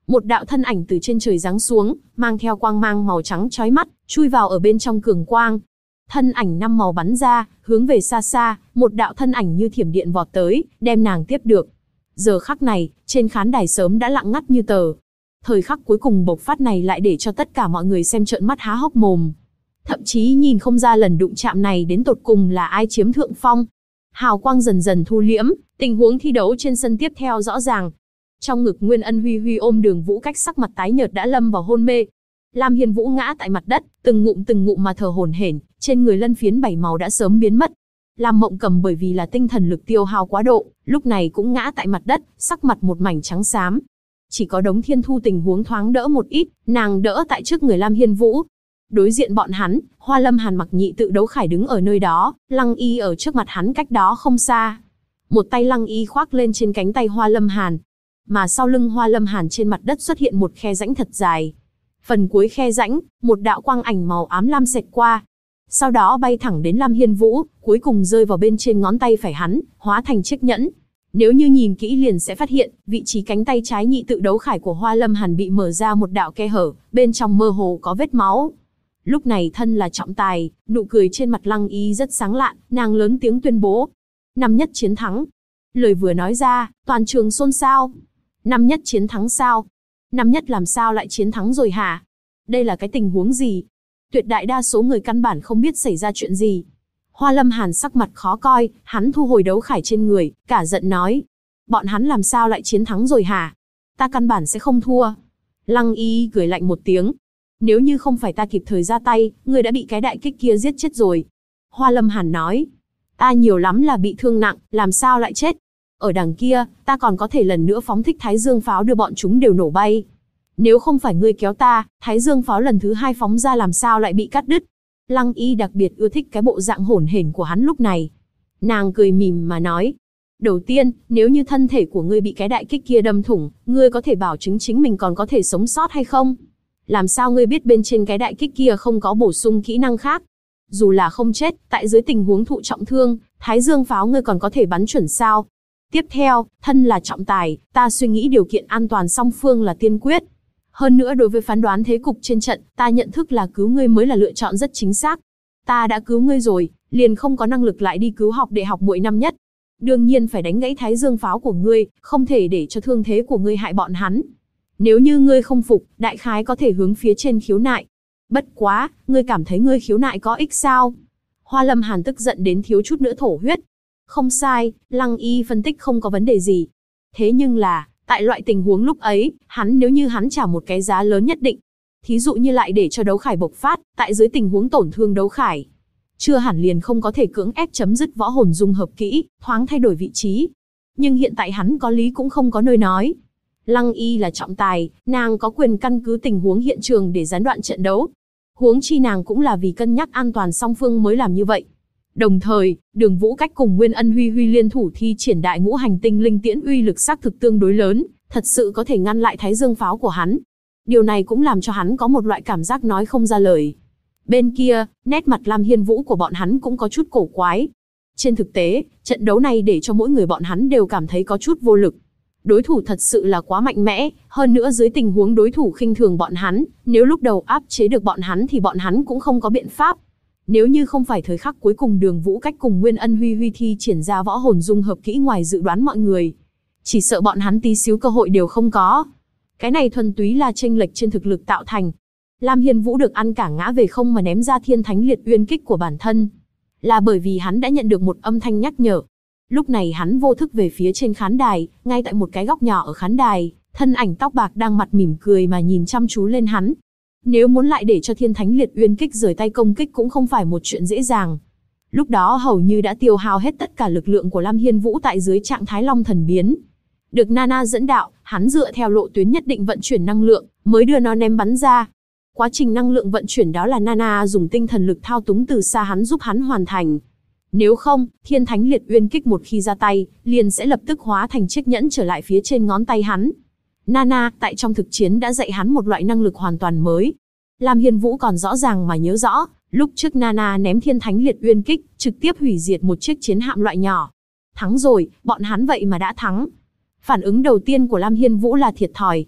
Một đạo thân ảnh từ trên trời giáng xuống, mang theo quang mang màu trắng chói mắt, chui vào ở bên trong cường quang. Thân ảnh năm màu bắn ra, hướng về xa xa, một đạo thân ảnh như thiểm điện vọt tới, đem nàng tiếp được. Giờ khắc này, trên khán đài sớm đã lặng ngắt như tờ. Thời khắc cuối cùng bộc phát này lại để cho tất cả mọi người xem trợn mắt há hốc mồm. Thậm chí nhìn không ra lần đụng chạm này đến tột cùng là ai chiếm thượng phong. Hào quang dần dần thu liễm, tình huống thi đấu trên sân tiếp theo rõ ràng. Trong ngực Nguyên Ân Huy Huy ôm Đường Vũ Cách sắc mặt tái nhợt đã lâm vào hôn mê. Lam Hiên Vũ ngã tại mặt đất, từng ngụm mà thở hổn hển, trên người lân phiến 7 màu đã sớm biến mất. Lam Mộng Cầm bởi vì là tinh thần lực tiêu hao quá độ, lúc này cũng ngã tại mặt đất, sắc mặt một mảnh trắng xám. Chỉ có Đống Thiên Thu tình huống thoáng đỡ một ít, nàng đỡ tại trước người Lam Hiên Vũ. Đối diện bọn hắn, Hoa Lâm Hàn mặc nhị tự đấu khải đứng ở nơi đó, Lăng Y ở trước mặt hắn cách đó không xa. Một tay Lăng Y khoác lên trên cánh tay Hoa Lâm Hàn, mà sau lưng Hoa Lâm Hàn trên mặt đất xuất hiện một khe rãnh thật dài. Phần cuối khe rãnh, một đạo quang ảnh màu ám lam xẹt qua. Sau đó bay thẳng đến Lam Hiên Vũ, cuối cùng rơi vào bên trên ngón tay phải hắn, hóa thành chiếc nhẫn. Nếu như nhìn kỹ liền sẽ phát hiện, vị trí cánh tay trái nhị tự đấu khải của Hoa Lâm Hàn bị mở ra một đạo khe hở, bên trong mơ hồ có vết máu. Lúc này thân là trọng tài, nụ cười trên mặt Lăng Y rất sáng lạn, nàng lớn tiếng tuyên bố. Năm nhất chiến thắng. Lời vừa nói ra, toàn trường xôn xao. Năm nhất chiến thắng sao? Năm nhất làm sao lại chiến thắng rồi hả? Đây là cái tình huống gì? Tuyệt đại đa số người căn bản không biết xảy ra chuyện gì. Hoa Lâm Hàn sắc mặt khó coi, hắn thu hồi đấu khải trên người, cả giận nói. Bọn hắn làm sao lại chiến thắng rồi hả? Ta căn bản sẽ không thua. Lăng Y cười lạnh một tiếng. Nếu như không phải ta kịp thời ra tay, ngươi đã bị cái đại kích kia giết chết rồi. Hoa Lâm Hàn nói. Ta nhiều lắm là bị thương nặng, làm sao lại chết? Ở đằng kia, ta còn có thể lần nữa phóng thích Thái Dương pháo đưa bọn chúng đều nổ bay. Nếu không phải ngươi kéo ta, Thái Dương pháo lần thứ 2 phóng ra làm sao lại bị cắt đứt. Lăng Y đặc biệt ưa thích cái bộ dạng hổn hển của hắn lúc này. Nàng cười mỉm mà nói. Đầu tiên, nếu như thân thể của ngươi bị cái đại kích kia đâm thủng, ngươi có thể bảo chứng chính mình còn có thể sống sót hay không? Làm sao ngươi biết bên trên cái đại kích kia không có bổ sung kỹ năng khác? Dù là không chết, tại dưới tình huống thụ trọng thương, Thái Dương pháo ngươi còn có thể bắn chuẩn sao? Tiếp theo, thân là trọng tài, ta suy nghĩ điều kiện an toàn song phương là tiên quyết. Hơn nữa đối với phán đoán thế cục trên trận, ta nhận thức là cứu ngươi mới là lựa chọn rất chính xác. Ta đã cứu ngươi rồi, liền không có năng lực lại đi cứu học đệ học muội năm nhất. Đương nhiên phải đánh gãy Thái Dương pháo của ngươi, không thể để cho thương thế của ngươi hại bọn hắn. Nếu như ngươi không phục, đại khái có thể hướng phía trên khiếu nại. Bất quá, ngươi cảm thấy ngươi khiếu nại có ích sao? Hoa Lâm Hàn tức giận đến thiếu chút nữa thổ huyết. Không sai, Lăng Y phân tích không có vấn đề gì. Thế nhưng là, tại loại tình huống lúc ấy, nếu như hắn trả một cái giá lớn nhất định. Thí dụ như lại để cho đấu khải bộc phát, tại dưới tình huống tổn thương đấu khải. Chưa hẳn liền không có thể cưỡng ép chấm dứt võ hồn dung hợp kỹ, thoáng thay đổi vị trí. Nhưng hiện tại hắn có lý cũng không có nơi nói. Lăng Y là trọng tài, nàng có quyền căn cứ tình huống hiện trường để gián đoạn trận đấu. Huống chi nàng cũng là vì cân nhắc an toàn song phương mới làm như vậy. Đồng thời, Đường Vũ Cách cùng Nguyên Ân Huy Huy liên thủ thi triển đại ngũ hành tinh linh tiễn uy lực xác thực tương đối lớn, thật sự có thể ngăn lại Thái Dương pháo của hắn. Điều này cũng làm cho hắn có một loại cảm giác nói không ra lời. Bên kia, nét mặt Lam Hiên Vũ của bọn hắn cũng có chút cổ quái. Trên thực tế, trận đấu này để cho mỗi người bọn hắn đều cảm thấy có chút vô lực. Đối thủ thật sự là quá mạnh mẽ, hơn nữa dưới tình huống đối thủ khinh thường bọn hắn, nếu lúc đầu áp chế được bọn hắn thì bọn hắn cũng không có biện pháp. Nếu như không phải thời khắc cuối cùng Đường Vũ Cách cùng Nguyên Ân Huy Huy thi triển ra võ hồn dung hợp kỹ ngoài dự đoán mọi người, chỉ sợ bọn hắn tí xíu cơ hội đều không có. Cái này thuần túy là chênh lệch trên thực lực tạo thành. Lam Hiên Vũ được ăn cả ngã về không mà ném ra Thiên Thánh Liệt Uyên kích của bản thân, là bởi vì hắn đã nhận được một âm thanh nhắc nhở. Lúc này hắn vô thức về phía trên khán đài, ngay tại một cái góc nhỏ ở khán đài, thân ảnh tóc bạc đang mặt mỉm cười mà nhìn chăm chú lên hắn. Nếu muốn lại để cho Thiên Thánh Liệt Uyên kích rời tay công kích cũng không phải một chuyện dễ dàng. Lúc đó hầu như đã tiêu hao hết tất cả lực lượng của Lam Hiên Vũ tại dưới trạng thái Long Thần biến. Được Nana dẫn đạo, hắn dựa theo lộ tuyến nhất định vận chuyển năng lượng, mới đưa nó ném bắn ra. Quá trình năng lượng vận chuyển đó là Nana dùng tinh thần lực thao túng từ xa hắn giúp hắn hoàn thành. Nếu không, Thiên Thánh Liệt Uyên kích một khi ra tay, liền sẽ lập tức hóa thành chiếc nhẫn trở lại phía trên ngón tay hắn. Nana tại trong thực chiến đã dạy hắn một loại năng lực hoàn toàn mới. Lam Hiên Vũ còn rõ ràng mà nhớ rõ, lúc trước Nana ném Thiên Thánh Liệt Uyên kích, trực tiếp hủy diệt một chiếc chiến hạm loại nhỏ. Thắng rồi, bọn hắn vậy mà đã thắng. Phản ứng đầu tiên của Lam Hiên Vũ là thiệt thòi.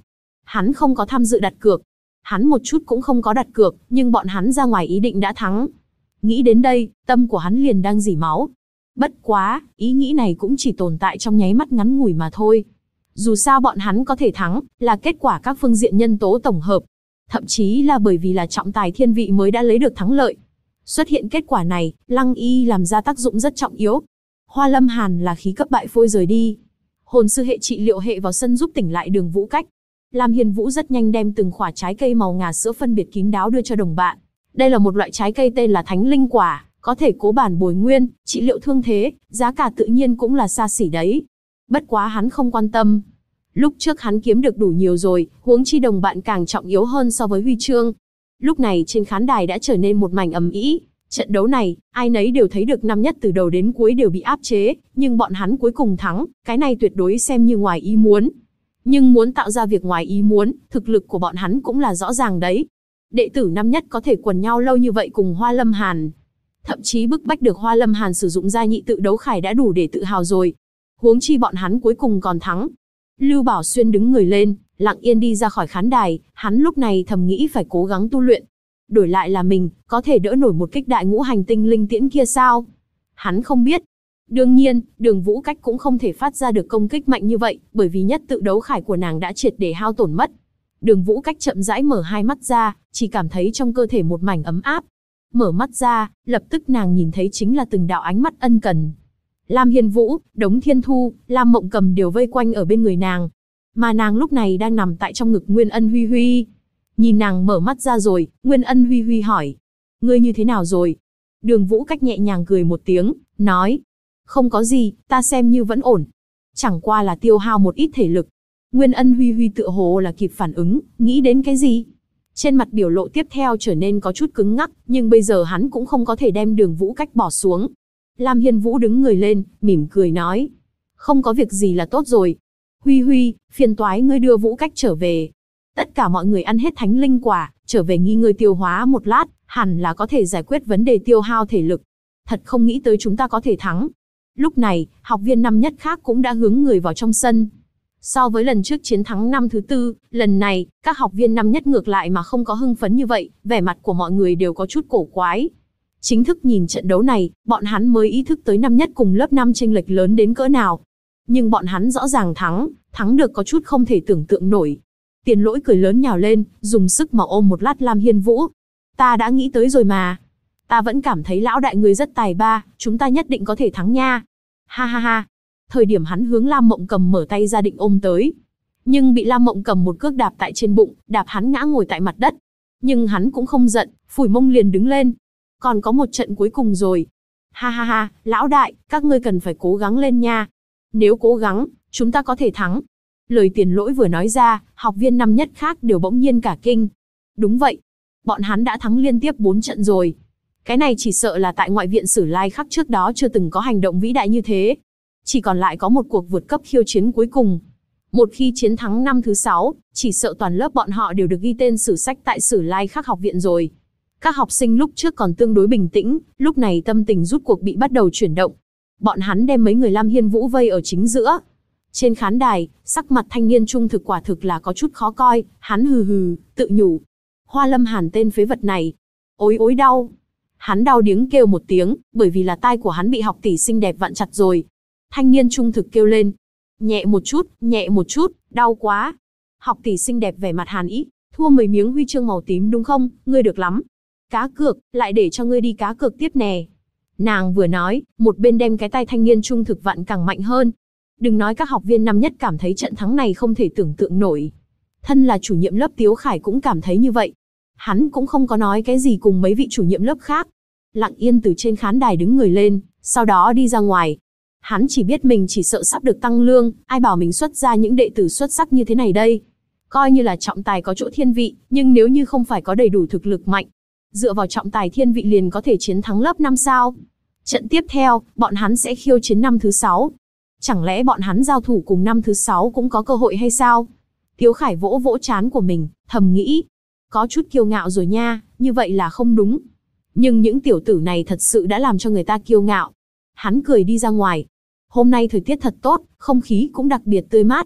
Hắn không có tham dự đặt cược. Hắn một chút cũng không có đặt cược, nhưng bọn hắn ra ngoài ý định đã thắng. Nghĩ đến đây, tâm của hắn liền đang rỉ máu. Bất quá, ý nghĩ này cũng chỉ tồn tại trong nháy mắt ngắn ngủi mà thôi. Dù sao bọn hắn có thể thắng, là kết quả các phương diện nhân tố tổng hợp. Thậm chí là bởi vì là trọng tài thiên vị mới đã lấy được thắng lợi. Xuất hiện kết quả này, Lăng Y làm ra tác dụng rất trọng yếu. Hoa Lâm Hàn là khí cấp bại phôi rời đi. Hồn sư hệ trị liệu hệ vào sân giúp tỉnh lại Đường Vũ Cách. Lam Hiên Vũ rất nhanh đem từng quả trái cây màu ngà sữa phân biệt kín đáo đưa cho đồng bạn. Đây là một loại trái cây tên là Thánh Linh Quả, có thể cố bản bồi nguyên, trị liệu thương thế, giá cả tự nhiên cũng là xa xỉ đấy. Bất quá hắn không quan tâm. Lúc trước hắn kiếm được đủ nhiều rồi, huống chi đồng bạn càng trọng yếu hơn so với huy chương. Lúc này trên khán đài đã trở nên một mảnh ầm ĩ. Trận đấu này, ai nấy đều thấy được năm nhất từ đầu đến cuối đều bị áp chế, nhưng bọn hắn cuối cùng thắng, cái này tuyệt đối xem như ngoài ý muốn. Nhưng muốn tạo ra việc ngoài ý muốn, thực lực của bọn hắn cũng là rõ ràng đấy. Đệ tử năm nhất có thể quần nhau lâu như vậy cùng Hoa Lâm Hàn. Thậm chí bức bách được Hoa Lâm Hàn sử dụng gia nhị tự đấu khải đã đủ để tự hào rồi. Huống chi bọn hắn cuối cùng còn thắng. Lưu Bảo Xuyên đứng người lên, lặng yên đi ra khỏi khán đài, hắn lúc này thầm nghĩ phải cố gắng tu luyện. Đổi lại là mình, có thể đỡ nổi một kích đại ngũ hành tinh linh tiễn kia sao? Hắn không biết. Đương nhiên, Đường Vũ Cách cũng không thể phát ra được công kích mạnh như vậy, bởi vì nhất tự đấu khải của nàng đã triệt để hao tổn mất. Đường Vũ Cách chậm rãi mở hai mắt ra, chỉ cảm thấy trong cơ thể một mảnh ấm áp. Mở mắt ra, lập tức nàng nhìn thấy chính là từng đạo ánh mắt ân cần. Lam Hiên Vũ, Đống Thiên Thu, Lam Mộng Cầm đều vây quanh ở bên người nàng. Mà nàng lúc này đang nằm tại trong ngực Nguyên Ân Huy Huy. Nhìn nàng mở mắt ra rồi, Nguyên Ân Huy Huy hỏi. Ngươi như thế nào rồi? Đường Vũ Cách nhẹ nhàng cười một tiếng, nói. Không có gì, ta xem như vẫn ổn. Chẳng qua là tiêu hao một ít thể lực. Nguyên Ân Huy Huy tựa hồ là kịp phản ứng, nghĩ đến cái gì? Trên mặt biểu lộ tiếp theo trở nên có chút cứng ngắc, nhưng bây giờ hắn cũng không có thể đem Đường Vũ Cách bỏ xuống. Lam Hiên Vũ đứng người lên, mỉm cười nói. Không có việc gì là tốt rồi. Huy Huy, phiền toái ngươi đưa Vũ Cách trở về. Tất cả mọi người ăn hết thánh linh quả, trở về nghỉ ngơi tiêu hóa một lát, hẳn là có thể giải quyết vấn đề tiêu hao thể lực. Thật không nghĩ tới chúng ta có thể thắng. Lúc này, học viên năm nhất khác cũng đã hướng người vào trong sân. So với lần trước chiến thắng năm thứ tư, lần này, các học viên năm nhất ngược lại mà không có hưng phấn như vậy, vẻ mặt của mọi người đều có chút cổ quái. Chính thức nhìn trận đấu này, bọn hắn mới ý thức tới năm nhất cùng lớp 5 chênh lệch lớn đến cỡ nào. Nhưng bọn hắn rõ ràng thắng được có chút không thể tưởng tượng nổi. Tiền Lỗi cười lớn nhào lên, dùng sức mà ôm một lát Lam Hiên Vũ. Ta đã nghĩ tới rồi mà. Ta vẫn cảm thấy lão đại người rất tài ba, chúng ta nhất định có thể thắng nha. Ha ha ha. Thời điểm hắn hướng Lam Mộng Cầm mở tay ra định ôm tới. Nhưng bị Lam Mộng Cầm một cước đạp tại trên bụng, đạp hắn ngã ngồi tại mặt đất. Nhưng hắn cũng không giận, phủi mông liền đứng lên. Còn có một trận cuối cùng rồi. Ha ha ha, lão đại, các ngươi cần phải cố gắng lên nha. Nếu cố gắng, chúng ta có thể thắng. Lời Tiền Lỗi vừa nói ra, học viên năm nhất khác đều bỗng nhiên cả kinh. Đúng vậy. Bọn hắn đã thắng liên tiếp 4 trận rồi. Cái này chỉ sợ là tại ngoại viện Sử Lai Khắc trước đó chưa từng có hành động vĩ đại như thế. Chỉ còn lại có một cuộc vượt cấp khiêu chiến cuối cùng. Một khi chiến thắng năm thứ 6, chỉ sợ toàn lớp bọn họ đều được ghi tên sử sách tại Sử Lai Khắc học viện rồi. Các học sinh lúc trước còn tương đối bình tĩnh, lúc này tâm tình rút cuộc bị bắt đầu chuyển động. Bọn hắn đem mấy người Lam Hiên Vũ vây ở chính giữa. Trên khán đài, sắc mặt thanh niên trung thực quả thực là có chút khó coi, hắn hừ hừ, tự nhủ. Hoa Lâm Hàn tên phế vật này. Ối ối đau. Hắn đau điếng kêu một tiếng, bởi vì là tai của hắn bị học tỷ xinh đẹp vặn chặt rồi. Thanh niên trung thực kêu lên. Nhẹ một chút, đau quá. Học tỷ xinh đẹp vẻ mặt hàn ý, thua 10 miếng huy chương màu tím đúng không, ngươi được lắm. Cá cược, lại để cho ngươi đi cá cược tiếp nè. Nàng vừa nói, một bên đem cái tay thanh niên trung thực vặn càng mạnh hơn. Đừng nói các học viên năm nhất cảm thấy trận thắng này không thể tưởng tượng nổi. Thân là chủ nhiệm lớp Tiếu Khải cũng cảm thấy như vậy. Hắn cũng không có nói cái gì cùng mấy vị chủ nhiệm lớp khác. Lặng yên từ trên khán đài đứng người lên, sau đó đi ra ngoài. Hắn chỉ biết mình chỉ sợ sắp được tăng lương, ai bảo mình xuất ra những đệ tử xuất sắc như thế này đây. Coi như là trọng tài có chỗ thiên vị, nhưng nếu như không phải có đầy đủ thực lực mạnh, dựa vào trọng tài thiên vị liền có thể chiến thắng lớp 5 sao. Trận tiếp theo, bọn hắn sẽ khiêu chiến năm thứ 6. Chẳng lẽ bọn hắn giao thủ cùng năm thứ 6 cũng có cơ hội hay sao? Tiếu Khải vỗ vỗ trán của mình, thầm nghĩ. Có chút kiêu ngạo rồi nha, như vậy là không đúng. Nhưng những tiểu tử này thật sự đã làm cho người ta kiêu ngạo. Hắn cười đi ra ngoài. Hôm nay thời tiết thật tốt, không khí cũng đặc biệt tươi mát.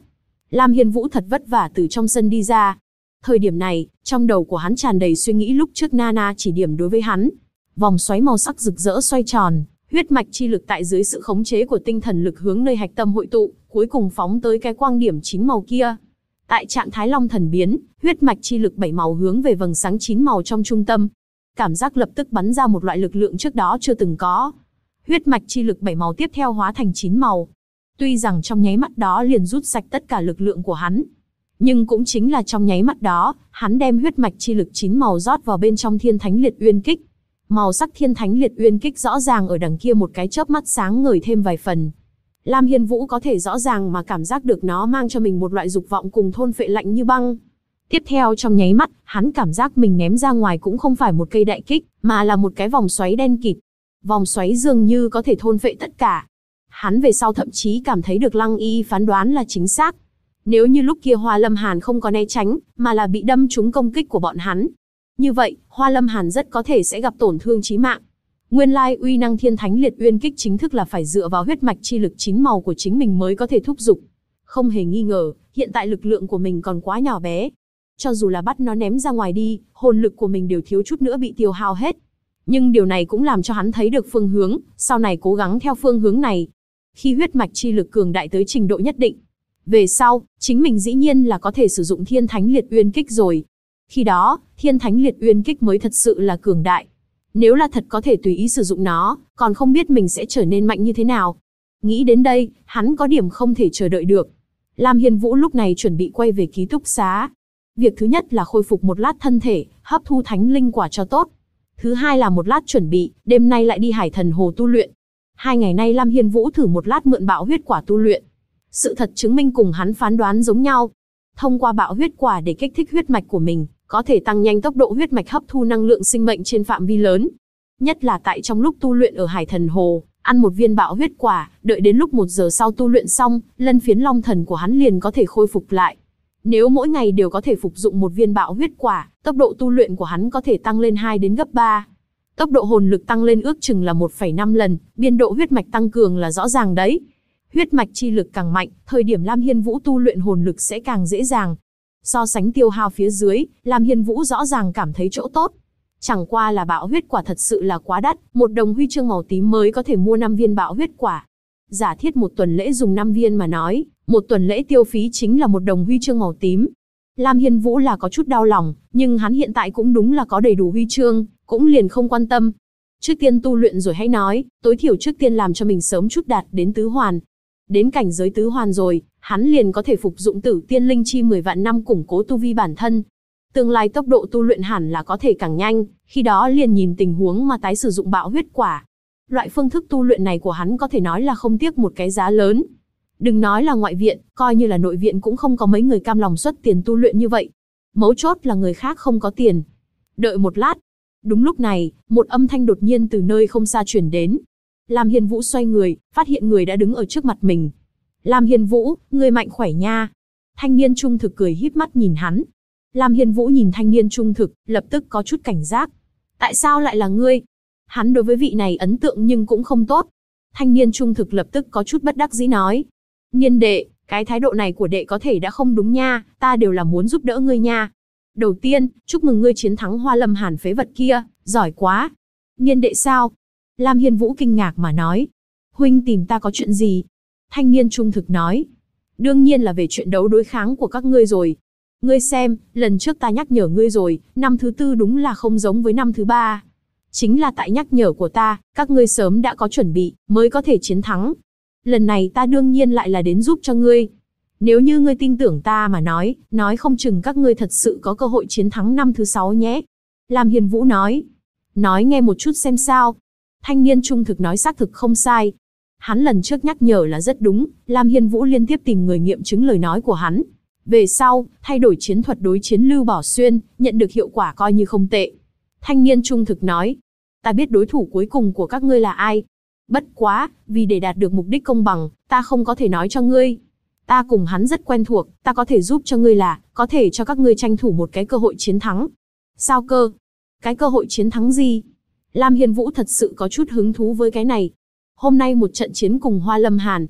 Lam Hiên Vũ thật vất vả từ trong sân đi ra. Thời điểm này, trong đầu của hắn tràn đầy suy nghĩ lúc trước Nana chỉ điểm đối với hắn. Vòng xoáy màu sắc rực rỡ xoay tròn, huyết mạch chi lực tại dưới sự khống chế của tinh thần lực hướng nơi hạch tâm hội tụ, cuối cùng phóng tới cái quang điểm 9 màu kia. Tại trạng thái long thần biến, huyết mạch chi lực 7 màu hướng về vầng sáng 9 màu trong trung tâm. Cảm giác lập tức bắn ra một loại lực lượng trước đó chưa từng có. Huyết mạch chi lực 7 màu tiếp theo hóa thành 9 màu. Tuy rằng trong nháy mắt đó liền rút sạch tất cả lực lượng của hắn, nhưng cũng chính là trong nháy mắt đó, hắn đem huyết mạch chi lực 9 màu rót vào bên trong Thiên Thánh Liệt Uyên Kích. Màu sắc Thiên Thánh Liệt Uyên Kích rõ ràng ở đằng kia một cái chớp mắt sáng ngời thêm vài phần. Lam Hiên Vũ có thể rõ ràng mà cảm giác được nó mang cho mình một loại dục vọng cùng thôn phệ lạnh như băng. Tiếp theo trong nháy mắt, hắn cảm giác mình ném ra ngoài cũng không phải một cây đại kích, mà là một cái vòng xoáy đen kịt. Vòng xoáy dường như có thể thôn phệ tất cả. Hắn về sau thậm chí cảm thấy được Lăng Y phán đoán là chính xác. Nếu như lúc kia Hoa Lâm Hàn không có né tránh, mà là bị đâm trúng công kích của bọn hắn, như vậy, Hoa Lâm Hàn rất có thể sẽ gặp tổn thương chí mạng. Nguyên lai uy năng Thiên Thánh Liệt Uyên Kích chính thức là phải dựa vào huyết mạch chi lực 9 màu của chính mình mới có thể thúc giục. Không hề nghi ngờ, hiện tại lực lượng của mình còn quá nhỏ bé. Cho dù là bắt nó ném ra ngoài đi, hồn lực của mình đều thiếu chút nữa bị tiêu hao hết. Nhưng điều này cũng làm cho hắn thấy được phương hướng, sau này cố gắng theo phương hướng này. Khi huyết mạch chi lực cường đại tới trình độ nhất định, về sau, chính mình dĩ nhiên là có thể sử dụng Thiên Thánh Liệt Uyên Kích rồi. Khi đó, Thiên Thánh Liệt Uyên Kích mới thật sự là cường đại. Nếu là thật có thể tùy ý sử dụng nó, còn không biết mình sẽ trở nên mạnh như thế nào. Nghĩ đến đây, hắn có điểm không thể chờ đợi được. Lam Hiên Vũ lúc này chuẩn bị quay về ký túc xá. Việc thứ nhất là khôi phục một lát thân thể, hấp thu thánh linh quả cho tốt. Thứ hai là một lát chuẩn bị, đêm nay lại đi Hải Thần Hồ tu luyện. 2 ngày nay Lam Hiên Vũ thử một lát mượn bạo huyết quả tu luyện. Sự thật chứng minh cùng hắn phán đoán giống nhau. Thông qua bạo huyết quả để kích thích huyết mạch của mình, có thể tăng nhanh tốc độ huyết mạch hấp thu năng lượng sinh mệnh trên phạm vi lớn. Nhất là tại trong lúc tu luyện ở Hải Thần Hồ, ăn một viên bạo huyết quả, đợi đến lúc 1 giờ sau tu luyện xong, lân phiến long thần của hắn liền có thể khôi phục lại. Nếu mỗi ngày đều có thể phục dụng một viên bạo huyết quả, tốc độ tu luyện của hắn có thể tăng lên 2 đến gấp 3. Tốc độ hồn lực tăng lên ước chừng là 1,5 lần, biên độ huyết mạch tăng cường là rõ ràng đấy. Huyết mạch chi lực càng mạnh, thời điểm Lam Hiên Vũ tu luyện hồn lực sẽ càng dễ dàng. So sánh tiêu hao phía dưới, Lam Hiên Vũ rõ ràng cảm thấy chỗ tốt. Chẳng qua là bạo huyết quả thật sự là quá đắt, 1 đồng huy chương màu tím mới có thể mua 5 viên bạo huyết quả. Giả thiết 1 tuần lễ dùng 5 viên mà nói, 1 tuần lễ tiêu phí chính là 1 đồng huy chương màu tím. Lam Hiên Vũ là có chút đau lòng, nhưng hắn hiện tại cũng đúng là có đầy đủ huy chương, cũng liền không quan tâm. Trước tiên tu luyện rồi hãy nói, tối thiểu trước tiên làm cho mình sớm chút đạt đến tứ hoàn. Đến cảnh giới tứ hoàn rồi, hắn liền có thể phục dụng Tử Tiên Linh Chi 10 vạn năm củng cố tu vi bản thân. Tương lai tốc độ tu luyện hẳn là có thể càng nhanh, khi đó liền nhìn tình huống mà tái sử dụng bạo huyết quả. Loại phương thức tu luyện này của hắn có thể nói là không tiếc một cái giá lớn. Đừng nói là ngoại viện, coi như là nội viện cũng không có mấy người cam lòng xuất tiền tu luyện như vậy. Mấu chốt là người khác không có tiền. Đợi một lát. Đúng lúc này, một âm thanh đột nhiên từ nơi không xa truyền đến. Lam Hiên Vũ xoay người, phát hiện người đã đứng ở trước mặt mình. Lam Hiên Vũ, ngươi mạnh khỏe nha. Thanh niên trung thực cười híp mắt nhìn hắn. Lam Hiên Vũ nhìn thanh niên trung thực, lập tức có chút cảnh giác. Tại sao lại là ngươi? Hắn đối với vị này ấn tượng nhưng cũng không tốt. Thanh niên trung thực lập tức có chút bất đắc dĩ nói. Niên đệ, cái thái độ này của đệ có thể đã không đúng nha, ta đều là muốn giúp đỡ ngươi nha. Đầu tiên, chúc mừng ngươi chiến thắng Hoa Lâm Hàn phế vật kia, giỏi quá. Niên đệ sao? Lam Hiên Vũ kinh ngạc mà nói. Huynh tìm ta có chuyện gì? Thanh niên trung thực nói. Đương nhiên là về chuyện đấu đối kháng của các ngươi rồi. Ngươi xem, lần trước ta nhắc nhở ngươi rồi, năm thứ 4 đúng là không giống với năm thứ 3. Chính là tại nhắc nhở của ta, các ngươi sớm đã có chuẩn bị, mới có thể chiến thắng. Lần này ta đương nhiên lại là đến giúp cho ngươi. Nếu như ngươi tin tưởng ta mà nói không chừng các ngươi thật sự có cơ hội chiến thắng năm thứ 6 nhé. Lam Hiên Vũ nói. Nói nghe một chút xem sao. Thanh niên trung thực nói xác thực không sai. Hắn lần trước nhắc nhở là rất đúng, Lam Hiên Vũ liên tiếp tìm người nghiệm chứng lời nói của hắn. Về sau, thay đổi chiến thuật đối chiến Lưu Bảo Xuyên, nhận được hiệu quả coi như không tệ. Thanh niên trung thực nói. Ta biết đối thủ cuối cùng của các ngươi là ai. Bất quá, vì để đạt được mục đích công bằng, ta không có thể nói cho ngươi. Ta cùng hắn rất quen thuộc, ta có thể giúp cho ngươi là, có thể cho các ngươi tranh thủ một cái cơ hội chiến thắng. Sao cơ? Cái cơ hội chiến thắng gì? Lam Hiên Vũ thật sự có chút hứng thú với cái này. Hôm nay một trận chiến cùng Hoa Lâm Hàn.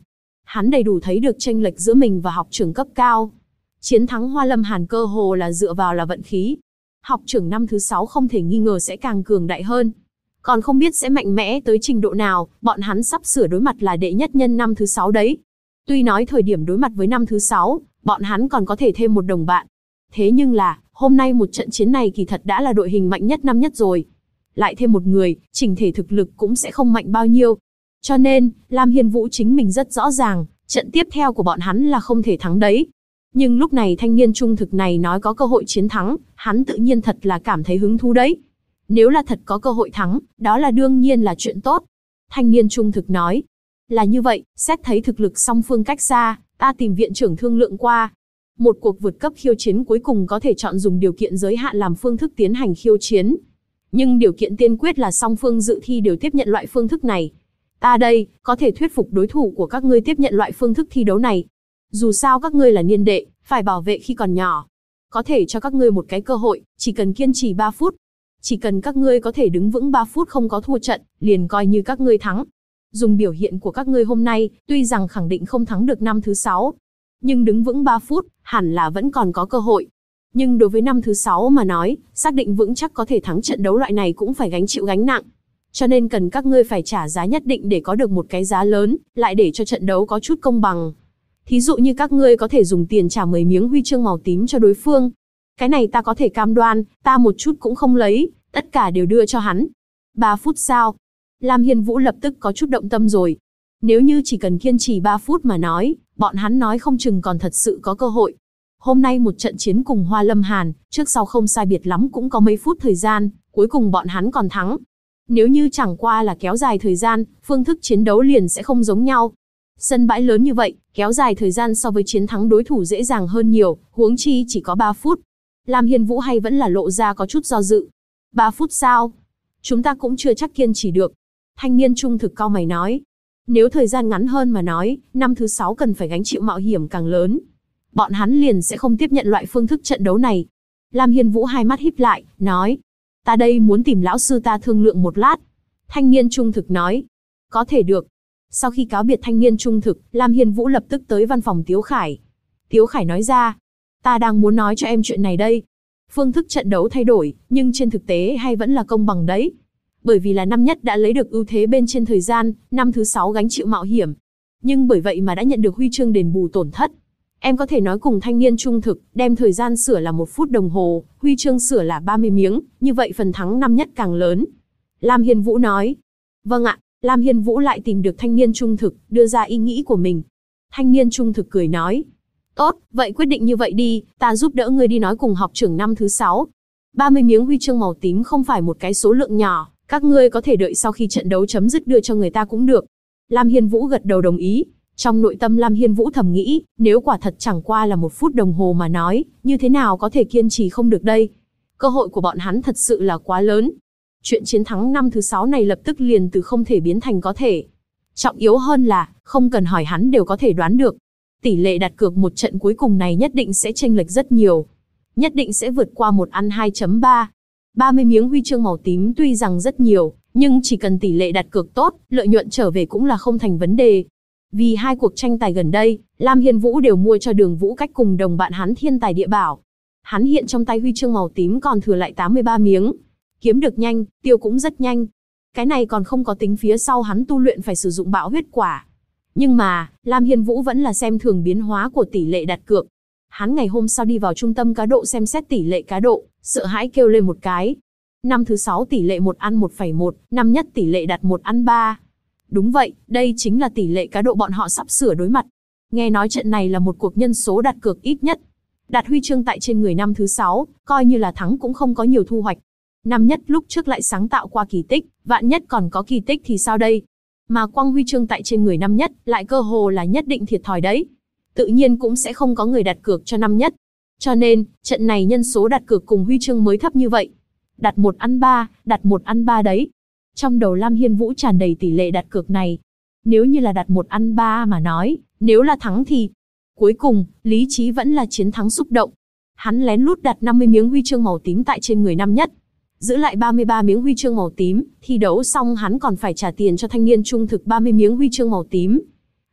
Hắn đầy đủ thấy được chênh lệch giữa mình và học trưởng cấp cao. Chiến thắng Hoa Lâm Hàn cơ hồ là dựa vào là vận khí. Học trưởng năm thứ 6 không thể nghi ngờ sẽ càng cường đại hơn. Còn không biết sẽ mạnh mẽ tới trình độ nào, bọn hắn sắp sửa đối mặt là đệ nhất nhân năm thứ 6 đấy. Tuy nói thời điểm đối mặt với năm thứ 6, bọn hắn còn có thể thêm một đồng bạn. Thế nhưng là, hôm nay một trận chiến này kỳ thật đã là đội hình mạnh nhất năm nhất rồi. Lại thêm một người, chỉnh thể thực lực cũng sẽ không mạnh bao nhiêu. Cho nên, Lam Hiên Vũ chính mình rất rõ ràng, trận tiếp theo của bọn hắn là không thể thắng đấy. Nhưng lúc này thanh niên trung thực này nói có cơ hội chiến thắng, hắn tự nhiên thật là cảm thấy hứng thú đấy. Nếu là thật có cơ hội thắng, đó là đương nhiên là chuyện tốt. Thanh niên trung thực nói, là như vậy, xét thấy thực lực song phương cách xa, ta tìm viện trưởng thương lượng qua. Một cuộc vượt cấp khiêu chiến cuối cùng có thể chọn dùng điều kiện giới hạn làm phương thức tiến hành khiêu chiến. Nhưng điều kiện tiên quyết là song phương dự thi đều tiếp nhận loại phương thức này. Ta đây, có thể thuyết phục đối thủ của các ngươi tiếp nhận loại phương thức thi đấu này. Dù sao các ngươi là niên đệ, phải bảo vệ khi còn nhỏ. Có thể cho các ngươi một cái cơ hội, chỉ cần kiên trì 3 phút. Chỉ cần các ngươi có thể đứng vững 3 phút không có thua trận, liền coi như các ngươi thắng. Dùng biểu hiện của các ngươi hôm nay, tuy rằng khẳng định không thắng được năm thứ 6. Nhưng đứng vững 3 phút, hẳn là vẫn còn có cơ hội. Nhưng đối với năm thứ 6 mà nói, xác định vững chắc có thể thắng trận đấu loại này cũng phải gánh chịu gánh nặng. Cho nên cần các ngươi phải trả giá nhất định để có được một cái giá lớn, lại để cho trận đấu có chút công bằng. Thí dụ như các ngươi có thể dùng tiền trả 10 miếng huy chương màu tím cho đối phương. Cái này ta có thể cam đoan, ta một chút cũng không lấy, tất cả đều đưa cho hắn. 3 phút sao? Lam Hiên Vũ lập tức có chút động tâm rồi. Nếu như chỉ cần kiên trì 3 phút mà nói, bọn hắn nói không chừng còn thật sự có cơ hội. Hôm nay một trận chiến cùng Hoa Lâm Hàn, trước sau không sai biệt lắm cũng có mấy phút thời gian, cuối cùng bọn hắn còn thắng. Nếu như chẳng qua là kéo dài thời gian, phương thức chiến đấu liền sẽ không giống nhau. Sân bãi lớn như vậy, kéo dài thời gian so với chiến thắng đối thủ dễ dàng hơn nhiều, huống chi chỉ có 3 phút. Lam Hiên Vũ hay vẫn là lộ ra có chút do dự. 3 phút sao? Chúng ta cũng chưa chắc kiên trì được. Thanh niên trung thực cau mày nói. Nếu thời gian ngắn hơn mà nói, năm thứ 6 cần phải gánh chịu mạo hiểm càng lớn. Bọn hắn liền sẽ không tiếp nhận loại phương thức trận đấu này. Lam Hiên Vũ hai mắt híp lại, nói. Ta đây muốn tìm lão sư ta thương lượng một lát. Thanh niên trung thực nói. Có thể được. Sau khi cáo biệt thanh niên trung thực, Lam Hiên Vũ lập tức tới văn phòng Tiếu Khải. Tiếu Khải nói ra. Ta đang muốn nói cho em chuyện này đây. Phương thức trận đấu thay đổi, nhưng trên thực tế hay vẫn là công bằng đấy. Bởi vì là năm nhất đã lấy được ưu thế bên trên thời gian, năm thứ 6 gánh chịu mạo hiểm. Nhưng bởi vậy mà đã nhận được huy chương đền bù tổn thất. Em có thể nói cùng thanh niên trung thực, đem thời gian sửa là 1 phút đồng hồ, huy chương sửa là 30 miếng, như vậy phần thắng năm nhất càng lớn. Lam Hiên Vũ nói. Vâng ạ, Lam Hiên Vũ lại tìm được thanh niên trung thực, đưa ra ý nghĩ của mình. Thanh niên trung thực cười nói. Tốt, vậy quyết định như vậy đi, ta giúp đỡ ngươi đi nói cùng học trưởng năm thứ 6. 30 miếng huy chương màu tím không phải một cái số lượng nhỏ, các ngươi có thể đợi sau khi trận đấu chấm dứt đưa cho người ta cũng được. Lam Hiên Vũ gật đầu đồng ý. Trong nội tâm Lam Hiên Vũ thầm nghĩ, nếu quả thật chẳng qua là 1 phút đồng hồ mà nói, như thế nào có thể kiên trì không được đây? Cơ hội của bọn hắn thật sự là quá lớn. Chuyện chiến thắng năm thứ 6 này lập tức liền từ không thể biến thành có thể. Trọng yếu hơn là, không cần hỏi hắn đều có thể đoán được. Tỷ lệ đặt cược một trận cuối cùng này nhất định sẽ chênh lệch rất nhiều. Nhất định sẽ vượt qua 1 ăn 2.3. 30 miếng huy chương màu tím tuy rằng rất nhiều, nhưng chỉ cần tỷ lệ đặt cược tốt, lợi nhuận trở về cũng là không thành vấn đề. Vì hai cuộc tranh tài gần đây, Lam Hiên Vũ đều mua cho Đường Vũ Cách cùng đồng bạn hắn thiên tài địa bảo. Hắn hiện trong tay huy chương màu tím còn thừa lại 83 miếng. Kiếm được nhanh, tiêu cũng rất nhanh. Cái này còn không có tính phía sau hắn tu luyện phải sử dụng bạo huyết quả. Nhưng mà, Lam Hiên Vũ vẫn là xem thường biến hóa của tỷ lệ đặt cược. Hắn ngày hôm sau đi vào trung tâm cá độ xem xét tỷ lệ cá độ, sợ hãi kêu lên một cái. Năm thứ 6 tỷ lệ 1 ăn 1,1, năm nhất tỷ lệ đặt 1 ăn 3. Đúng vậy, đây chính là tỷ lệ cá độ bọn họ sắp sửa đối mặt. Nghe nói trận này là một cuộc nhân số đặt cược ít nhất. Đặt huy chương tại trên người năm thứ 6, coi như là thắng cũng không có nhiều thu hoạch. Năm nhất lúc trước lại sáng tạo qua kỳ tích, vạn nhất còn có kỳ tích thì sao đây? Mà quăng huy chương tại trên người năm nhất, lại cơ hồ là nhất định thiệt thòi đấy. Tự nhiên cũng sẽ không có người đặt cược cho năm nhất. Cho nên, trận này nhân số đặt cược cùng huy chương mới thấp như vậy. Đặt 1 ăn 3, đặt 1 ăn 3 đấy. Trong đầu Lam Hiên Vũ tràn đầy tỷ lệ đặt cược này. Nếu như là đặt 1 ăn 3 mà nói, nếu là thắng thì... Cuối cùng, lý trí vẫn là chiến thắng xúc động. Hắn lén lút đặt 50 miếng huy chương màu tím tại trên người năm nhất. Giữ lại 33 miếng huy chương màu tím, thi đấu xong hắn còn phải trả tiền cho thanh niên trung thực 30 miếng huy chương màu tím.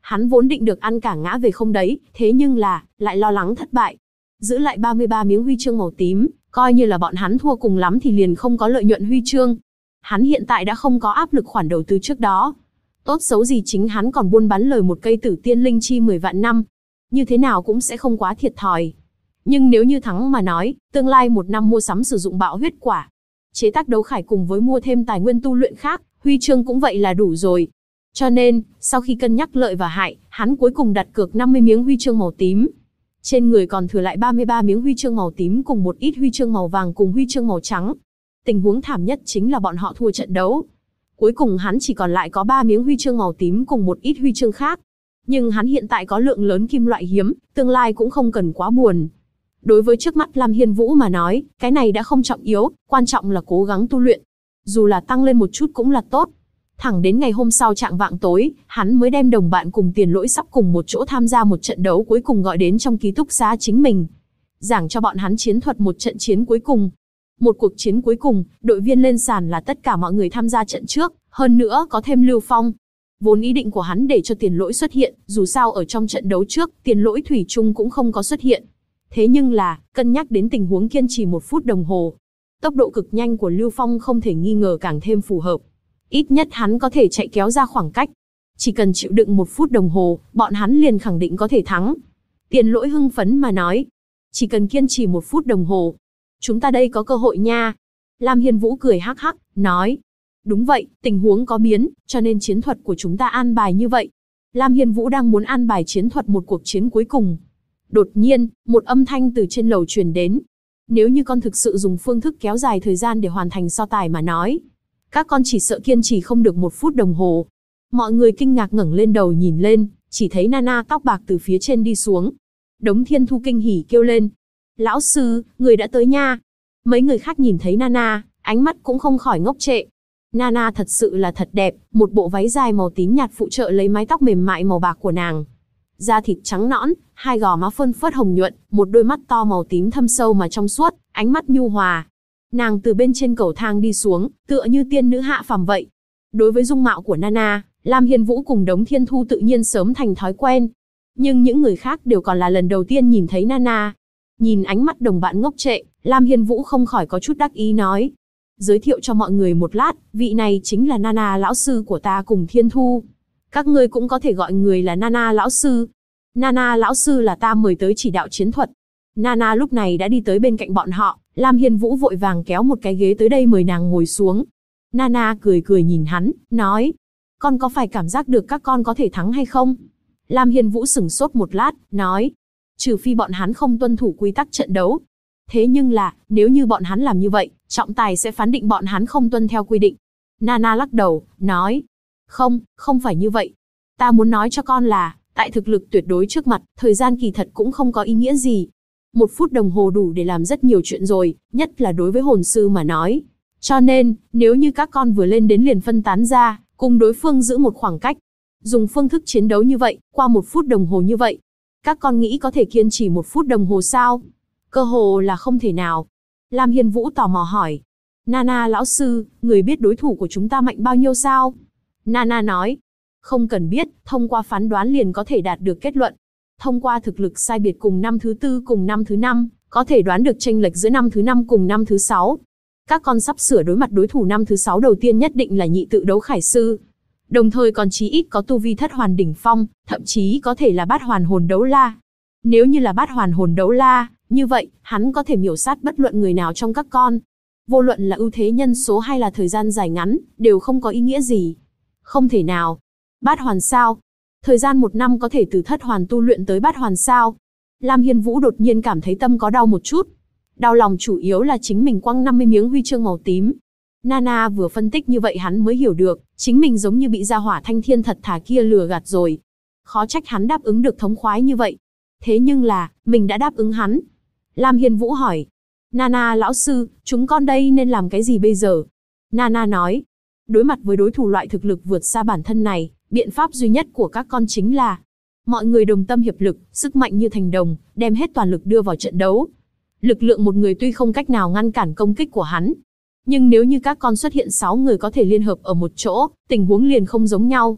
Hắn vốn định được ăn cả ngã về không đấy, thế nhưng lại lo lắng thất bại. Giữ lại 33 miếng huy chương màu tím, coi như là bọn hắn thua cùng lắm thì liền không có lợi nhuận huy chương. Hắn hiện tại đã không có áp lực khoản đầu tư trước đó. Tốt xấu gì chính hắn còn buôn bán lời một cây tử tiên linh chi 10 vạn năm. Như thế nào cũng sẽ không quá thiệt thòi. Nhưng nếu như thắng mà nói, tương lai một năm mua sắm sử dụng bạo huyết quả, chế tác đấu khải cùng với mua thêm tài nguyên tu luyện khác, huy chương cũng vậy là đủ rồi. Cho nên, sau khi cân nhắc lợi và hại, hắn cuối cùng đặt cược 50 miếng huy chương màu tím. Trên người còn thừa lại 33 miếng huy chương màu tím cùng một ít huy chương màu vàng cùng huy chương màu trắng. Tình huống thảm nhất chính là bọn họ thua trận đấu. Cuối cùng hắn chỉ còn lại có 3 miếng huy chương màu tím cùng một ít huy chương khác. Nhưng hắn hiện tại có lượng lớn kim loại hiếm, tương lai cũng không cần quá buồn. Đối với trước mắt Lam Hiên Vũ mà nói, cái này đã không trọng yếu, quan trọng là cố gắng tu luyện. Dù là tăng lên một chút cũng là tốt. Thẳng đến ngày hôm sau chạng vạng tối, hắn mới đem đồng bạn cùng Tiền Lỗi sắp cùng một chỗ tham gia một trận đấu cuối cùng gọi đến trong ký túc xá chính mình. Giảng cho bọn hắn chiến thuật một trận chiến cuối cùng. Một cuộc chiến cuối cùng, đội viên lên sàn là tất cả mọi người tham gia trận trước, hơn nữa có thêm Lưu Phong. Vốn ý định của hắn để cho Tiền Lỗi xuất hiện, dù sao ở trong trận đấu trước, Tiền Lỗi thủy chung cũng không có xuất hiện. Thế nhưng là, cân nhắc đến tình huống kiên trì 1 phút đồng hồ, tốc độ cực nhanh của Lưu Phong không thể nghi ngờ càng thêm phù hợp. Ít nhất hắn có thể chạy kéo ra khoảng cách. Chỉ cần chịu đựng 1 phút đồng hồ, bọn hắn liền khẳng định có thể thắng. Tiền Lỗi hưng phấn mà nói. Chỉ cần kiên trì 1 phút đồng hồ. Chúng ta đây có cơ hội nha. Lam Hiên Vũ cười hắc hắc, nói. Đúng vậy, tình huống có biến, cho nên chiến thuật của chúng ta an bài như vậy. Lam Hiên Vũ đang muốn an bài chiến thuật một cuộc chiến cuối cùng. Đột nhiên, một âm thanh từ trên lầu truyền đến. Nếu như con thực sự dùng phương thức kéo dài thời gian để hoàn thành so tài mà nói, các con chỉ sợ kiên trì không được 1 phút đồng hồ. Mọi người kinh ngạc ngẩng lên đầu nhìn lên, chỉ thấy Nana tóc bạc từ phía trên đi xuống. Đống Thiên Thu kinh hỉ kêu lên. Lão sư, người đã tới nha. Mấy người khác nhìn thấy Nana, ánh mắt cũng không khỏi ngốc trệ. Nana thật sự là thật đẹp, một bộ váy dài màu tím nhạt phụ trợ lấy mái tóc mềm mại màu bạc của nàng. Da thịt trắng nõn, hai gò má phơn phớt hồng nhuận, một đôi mắt to màu tím thâm sâu mà trong suốt, ánh mắt nhu hòa. Nàng từ bên trên cầu thang đi xuống, tựa như tiên nữ hạ phàm vậy. Đối với dung mạo của Nana, Lam Hiên Vũ cùng Đống Thiên Thu tự nhiên sớm thành thói quen. Nhưng những người khác đều còn là lần đầu tiên nhìn thấy Nana. Nhìn ánh mắt đồng bạn ngốc trệ, Lam Hiên Vũ không khỏi có chút đắc ý nói. Giới thiệu cho mọi người một lát, vị này chính là Nana lão sư của ta cùng Thiên Thu. Các ngươi cũng có thể gọi người là Nana lão sư. Nana lão sư là ta mời tới chỉ đạo chiến thuật. Nana lúc này đã đi tới bên cạnh bọn họ, Lam Hiên Vũ vội vàng kéo một cái ghế tới đây mời nàng ngồi xuống. Nana cười cười nhìn hắn, nói. Con có phải cảm giác được các con có thể thắng hay không? Lam Hiên Vũ sửng sốt một lát, nói. Trừ phi bọn hắn không tuân thủ quy tắc trận đấu. Thế nhưng là, nếu như bọn hắn làm như vậy, trọng tài sẽ phán định bọn hắn không tuân theo quy định. Nana lắc đầu, nói. Không phải như vậy. Ta muốn nói cho con là, tại thực lực tuyệt đối trước mặt, thời gian kỳ thật cũng không có ý nghĩa gì. 1 phút đồng hồ đủ để làm rất nhiều chuyện rồi, nhất là đối với hồn sư mà nói. Cho nên, nếu như các con vừa lên đến liền phân tán ra, cùng đối phương giữ một khoảng cách, dùng phương thức chiến đấu như vậy, qua 1 phút đồng hồ như vậy, các con nghĩ có thể kiên trì 1 phút đồng hồ sao? Cơ hồ là không thể nào. Lam Hiên Vũ tò mò hỏi. Nana lão sư, người biết đối thủ của chúng ta mạnh bao nhiêu sao? Nana nói. Không cần biết, thông qua phán đoán liền có thể đạt được kết luận. Thông qua thực lực sai biệt cùng năm thứ 4 cùng năm thứ 5, có thể đoán được chênh lệch giữa năm thứ 5 cùng năm thứ 6. Các con sắp sửa đối mặt đối thủ năm thứ 6 đầu tiên nhất định là nhị tự đấu khải sư. Đồng thời còn chí ít có tu vi thất hoàn đỉnh phong, thậm chí có thể là bát hoàn hồn đấu la. Nếu như là bát hoàn hồn đấu la, như vậy, hắn có thể miểu sát bất luận người nào trong các con. Vô luận là ưu thế nhân số hay là thời gian dài ngắn, đều không có ý nghĩa gì. Không thể nào. Bát hoàn sao? Thời gian 1 năm có thể từ thất hoàn tu luyện tới bát hoàn sao? Lam Hiên Vũ đột nhiên cảm thấy tâm có đau một chút. Đau lòng chủ yếu là chính mình quăng 50 miếng huy chương màu tím. Nana vừa phân tích như vậy hắn mới hiểu được, chính mình giống như bị gia hỏa thanh thiên thật thà kia lừa gạt rồi. Khó trách hắn đáp ứng được thống khoái như vậy. Thế nhưng là, mình đã đáp ứng hắn. Lam Hiên Vũ hỏi. Nana lão sư, chúng con đây nên làm cái gì bây giờ? Nana nói. Đối mặt với đối thủ loại thực lực vượt xa bản thân này, biện pháp duy nhất của các con chính là mọi người đồng tâm hiệp lực, sức mạnh như thành đồng, đem hết toàn lực đưa vào trận đấu. Lực lượng một người tuy không cách nào ngăn cản công kích của hắn, nhưng nếu như các con xuất hiện 6 người có thể liên hợp ở một chỗ, tình huống liền không giống nhau.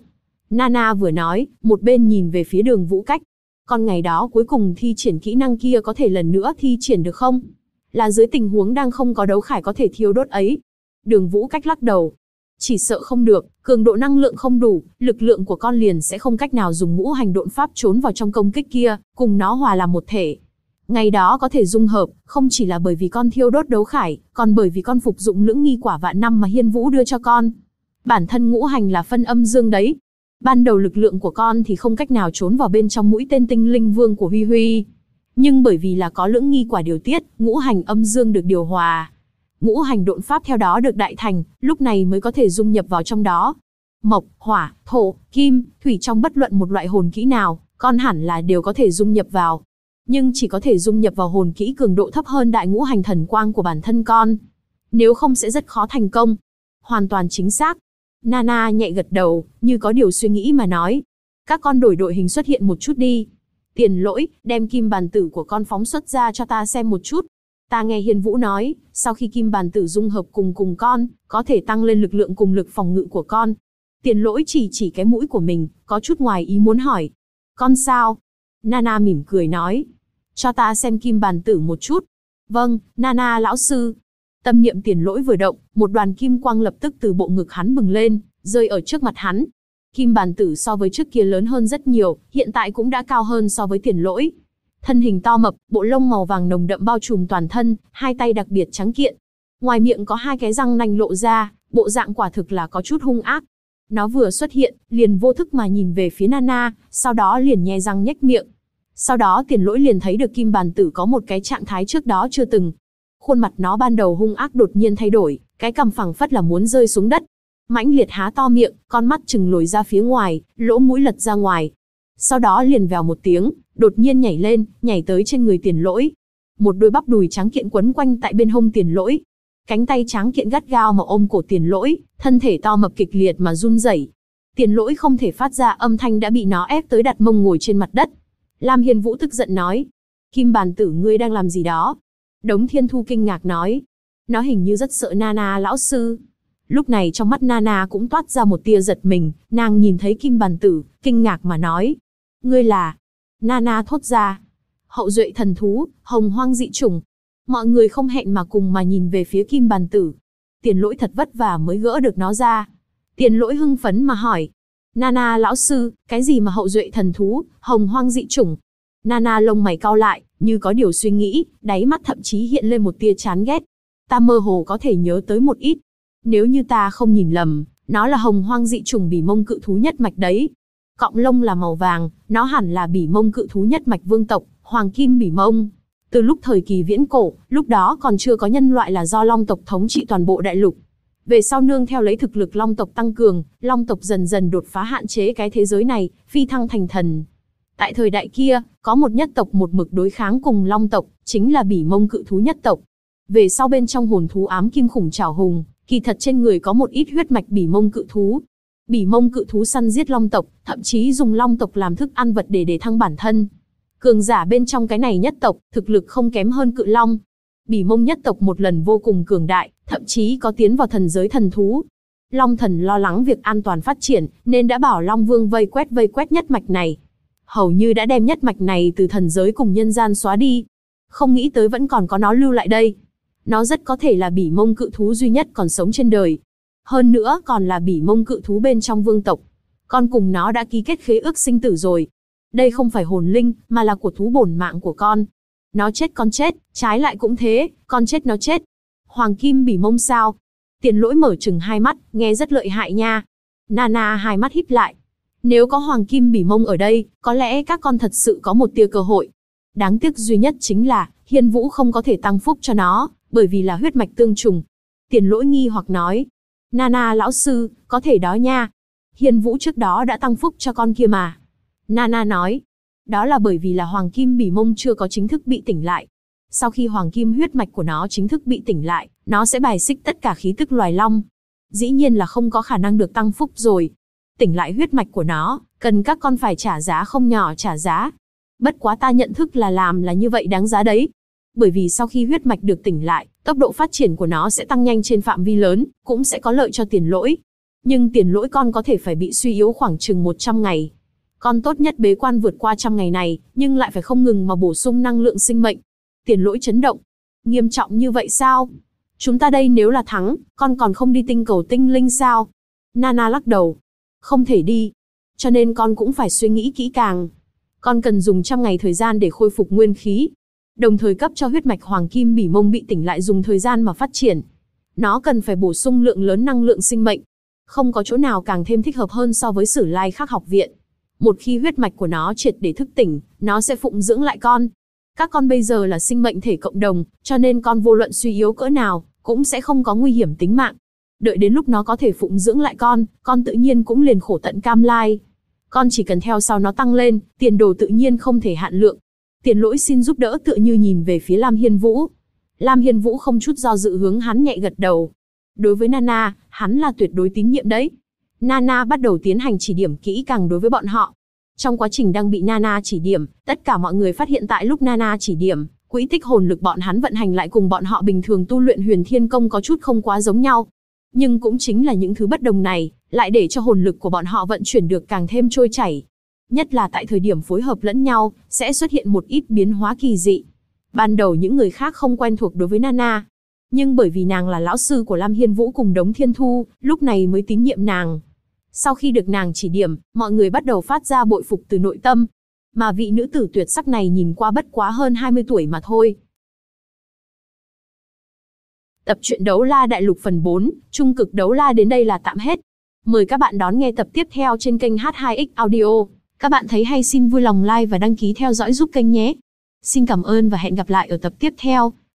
Nana vừa nói, một bên nhìn về phía Đường Vũ Cách. Con ngày đó cuối cùng thi triển kỹ năng kia có thể lần nữa thi triển được không? Là dưới tình huống đang không có đấu khải có thể thiêu đốt ấy. Đường Vũ Cách lắc đầu. Chỉ sợ không được, cường độ năng lượng không đủ, lực lượng của con liền sẽ không cách nào dùng ngũ hành độn pháp trốn vào trong công kích kia, cùng nó hòa làm một thể. Ngày đó có thể dung hợp, không chỉ là bởi vì con thiêu đốt đấu khải, còn bởi vì con phục dụng lưỡng nghi quả vạn năm mà Hiên Vũ đưa cho con. Bản thân ngũ hành là phân âm dương đấy. Ban đầu lực lượng của con thì không cách nào trốn vào bên trong mũi tên tinh linh vương của Huy Huy. Nhưng bởi vì là có lưỡng nghi quả điều tiết, ngũ hành âm dương được điều hòa. Ngũ hành độn pháp theo đó được đại thành, lúc này mới có thể dung nhập vào trong đó. Mộc, hỏa, thổ, kim, thủy trong bất luận một loại hồn kỹ nào, con hẳn là đều có thể dung nhập vào. Nhưng chỉ có thể dung nhập vào hồn kỹ cường độ thấp hơn đại ngũ hành thần quang của bản thân con. Nếu không sẽ rất khó thành công. Hoàn toàn chính xác. Nana nhẹ gật đầu, như có điều suy nghĩ mà nói. Các con đổi đội hình xuất hiện một chút đi. Tiền Lỗi, đem kim bàn tử của con phóng xuất ra cho ta xem một chút. Ta nghe Hiên Vũ nói, sau khi kim bàn tử dung hợp cùng con, có thể tăng lên lực lượng cùng lực phòng ngự của con. Tiền Lỗi chỉ cái mũi của mình, có chút ngoài ý muốn hỏi. Con sao? Nana mỉm cười nói. Cho ta xem kim bàn tử một chút. Vâng, Nana lão sư. Tâm niệm Tiền Lỗi vừa động, một đoàn kim quang lập tức từ bộ ngực hắn bừng lên, rơi ở trước mặt hắn. Kim bàn tử so với trước kia lớn hơn rất nhiều, hiện tại cũng đã cao hơn so với Tiền Lỗi. Thân hình to mập, bộ lông màu vàng nồng đậm bao trùm toàn thân, hai tay đặc biệt trắng kiện. Ngoài miệng có hai cái răng nanh lộ ra, bộ dạng quả thực là có chút hung ác. Nó vừa xuất hiện, liền vô thức mà nhìn về phía Nana, sau đó liền nhe răng nhếch miệng. Sau đó Tiền Lỗi liền thấy được kim bàn tử có một cái trạng thái trước đó chưa từng. Khuôn mặt nó ban đầu hung ác đột nhiên thay đổi, cái cằm phẳng phất là muốn rơi xuống đất. Mãnh liệt há to miệng, con mắt trừng lồi ra phía ngoài, lỗ mũi lật ra ngoài. Sau đó liền vèo một tiếng, đột nhiên nhảy lên, nhảy tới trên người Tiền Lỗi. Một đôi bắp đùi trắng kiện quấn quanh tại bên hông Tiền Lỗi. Cánh tay trắng kiện gắt gao mà ôm cổ Tiền Lỗi, thân thể to mập kịch liệt mà run rẩy. Tiền Lỗi không thể phát ra âm thanh đã bị nó ép tới đặt mông ngồi trên mặt đất. Lam Hiên Vũ tức giận nói. Kim bàn tử ngươi đang làm gì đó? Đống Thiên Thu kinh ngạc nói. Nó hình như rất sợ Nana lão sư. Lúc này trong mắt Nana cũng toát ra một tia giật mình, nàng nhìn thấy kim bàn tử, kinh ngạc mà nói. Ngươi là... Nana thốt ra. Hậu duệ thần thú, hồng hoang dị chủng. Mọi người không hẹn mà cùng mà nhìn về phía kim bàn tử. Tiền Lỗi thật vất vả mới gỡ được nó ra. Tiền Lỗi hưng phấn mà hỏi. Nana lão sư, cái gì mà hậu duệ thần thú, hồng hoang dị chủng? Nana lông mày cau lại, như có điều suy nghĩ, đáy mắt thậm chí hiện lên một tia chán ghét. Ta mơ hồ có thể nhớ tới một ít. Nếu như ta không nhìn lầm, nó là hồng hoang dị chủng bỉ mông cự thú nhất mạch đấy. Cọng lông là màu vàng, nó hẳn là bỉ mông cự thú nhất mạch vương tộc, hoàng kim bỉ mông. Từ lúc thời kỳ viễn cổ, lúc đó còn chưa có nhân loại là do long tộc thống trị toàn bộ đại lục. Về sau nương theo lấy thực lực long tộc tăng cường, long tộc dần dần đột phá hạn chế cái thế giới này, phi thăng thành thần. Tại thời đại kia, có một nhất tộc một mực đối kháng cùng long tộc, chính là bỉ mông cự thú nhất tộc. Về sau bên trong hồn thú ám kim khủng trảo hùng, kỳ thật trên người có một ít huyết mạch bỉ mông cự thú. Bỉ mông cự thú săn giết long tộc, thậm chí dùng long tộc làm thức ăn vật để thăng bản thân. Cường giả bên trong cái này nhất tộc, thực lực không kém hơn cự long. Bỉ mông nhất tộc một lần vô cùng cường đại, thậm chí có tiến vào thần giới thần thú. Long thần lo lắng việc an toàn phát triển, nên đã bảo Long Vương vây quét nhất mạch này. Hầu như đã đem nhất mạch này từ thần giới cùng nhân gian xóa đi. Không nghĩ tới vẫn còn có nó lưu lại đây. Nó rất có thể là bỉ mông cự thú duy nhất còn sống trên đời. Hơn nữa còn là bỉ mông cự thú bên trong vương tộc. Con cùng nó đã ký kết khế ước sinh tử rồi. Đây không phải hồn linh, mà là của thú bổn mạng của con. Nó chết con chết, trái lại cũng thế, con chết nó chết. Hoàng kim bỉ mông sao? Tiền Lỗi mở trừng hai mắt, nghe rất lợi hại nha. Nana hai mắt híp lại. Nếu có hoàng kim bỉ mông ở đây, có lẽ các con thật sự có một tia cơ hội. Đáng tiếc duy nhất chính là, Hiên Vũ không có thể tăng phúc cho nó, bởi vì là huyết mạch tương trùng. Tiền Lỗi nghi hoặc nói. Nana lão sư, có thể đó nha. Hiên Vũ trước đó đã tăng phúc cho con kia mà. Nana nói. Đó là bởi vì là hoàng kim bỉ mông chưa có chính thức bị tỉnh lại. Sau khi hoàng kim huyết mạch của nó chính thức bị tỉnh lại, nó sẽ bài xích tất cả khí tức loài long. Dĩ nhiên là không có khả năng được tăng phúc rồi. Tỉnh lại huyết mạch của nó, cần các con phải trả giá không nhỏ trả giá. Bất quá ta nhận thức là làm là như vậy đáng giá đấy. Bởi vì sau khi huyết mạch được tỉnh lại, tốc độ phát triển của nó sẽ tăng nhanh trên phạm vi lớn, cũng sẽ có lợi cho Tiền Lỗi. Nhưng Tiền Lỗi con có thể phải bị suy yếu khoảng chừng 100 ngày. Con tốt nhất bế quan vượt qua 100 ngày này, nhưng lại phải không ngừng mà bổ sung năng lượng sinh mệnh. Tiền Lỗi chấn động. Nghiêm trọng như vậy sao? Chúng ta đây nếu là thắng, con còn không đi tinh cầu tinh linh sao? Nana lắc đầu. Không thể đi. Cho nên con cũng phải suy nghĩ kỹ càng. Con cần dùng 100 ngày thời gian để khôi phục nguyên khí. Đồng thời cấp cho huyết mạch Hoàng Kim Bỉ Mông bị tỉnh lại dùng thời gian mà phát triển. Nó cần phải bổ sung lượng lớn năng lượng sinh mệnh. Không có chỗ nào càng thêm thích hợp hơn so với Sử Lai Khắc học viện. Một khi huyết mạch của nó triệt để thức tỉnh, nó sẽ phụng dưỡng lại con. Các con bây giờ là sinh mệnh thể cộng đồng, cho nên con vô luận suy yếu cỡ nào, cũng sẽ không có nguy hiểm tính mạng. Đợi đến lúc nó có thể phụng dưỡng lại con tự nhiên cũng liền khổ tận cam lai. Con chỉ cần theo sau nó tăng lên, tiền đồ tự nhiên không thể hạn lượng. Tiền Lỗi xin giúp đỡ tựa như nhìn về phía Lam Hiên Vũ. Lam Hiên Vũ không chút do dự hướng hắn nhẹ gật đầu. Đối với Nana, hắn là tuyệt đối tín nhiệm đấy. Nana bắt đầu tiến hành chỉ điểm kỹ càng đối với bọn họ. Trong quá trình đang bị Nana chỉ điểm, tất cả mọi người phát hiện tại lúc Nana chỉ điểm, quỹ tích hồn lực bọn hắn vận hành lại cùng bọn họ bình thường tu luyện Huyền Thiên Công có chút không quá giống nhau. Nhưng cũng chính là những thứ bất đồng này, lại để cho hồn lực của bọn họ vận chuyển được càng thêm trôi chảy. Nhất là tại thời điểm phối hợp lẫn nhau, sẽ xuất hiện một ít biến hóa kỳ dị. Ban đầu những người khác không quen thuộc đối với Nana. Nhưng bởi vì nàng là lão sư của Lam Hiên Vũ cùng Đống Thiên Thu, lúc này mới tín nhiệm nàng. Sau khi được nàng chỉ điểm, mọi người bắt đầu phát ra bội phục từ nội tâm. Mà vị nữ tử tuyệt sắc này nhìn qua bất quá hơn 20 tuổi mà thôi. Tập truyện Đấu La Đại Lục phần 4, Trung Cực Đấu La đến đây là tạm hết. Mời các bạn đón nghe tập tiếp theo trên kênh H2X Audio. Các bạn thấy hay xin vui lòng like và đăng ký theo dõi giúp kênh nhé. Xin cảm ơn và hẹn gặp lại ở tập tiếp theo.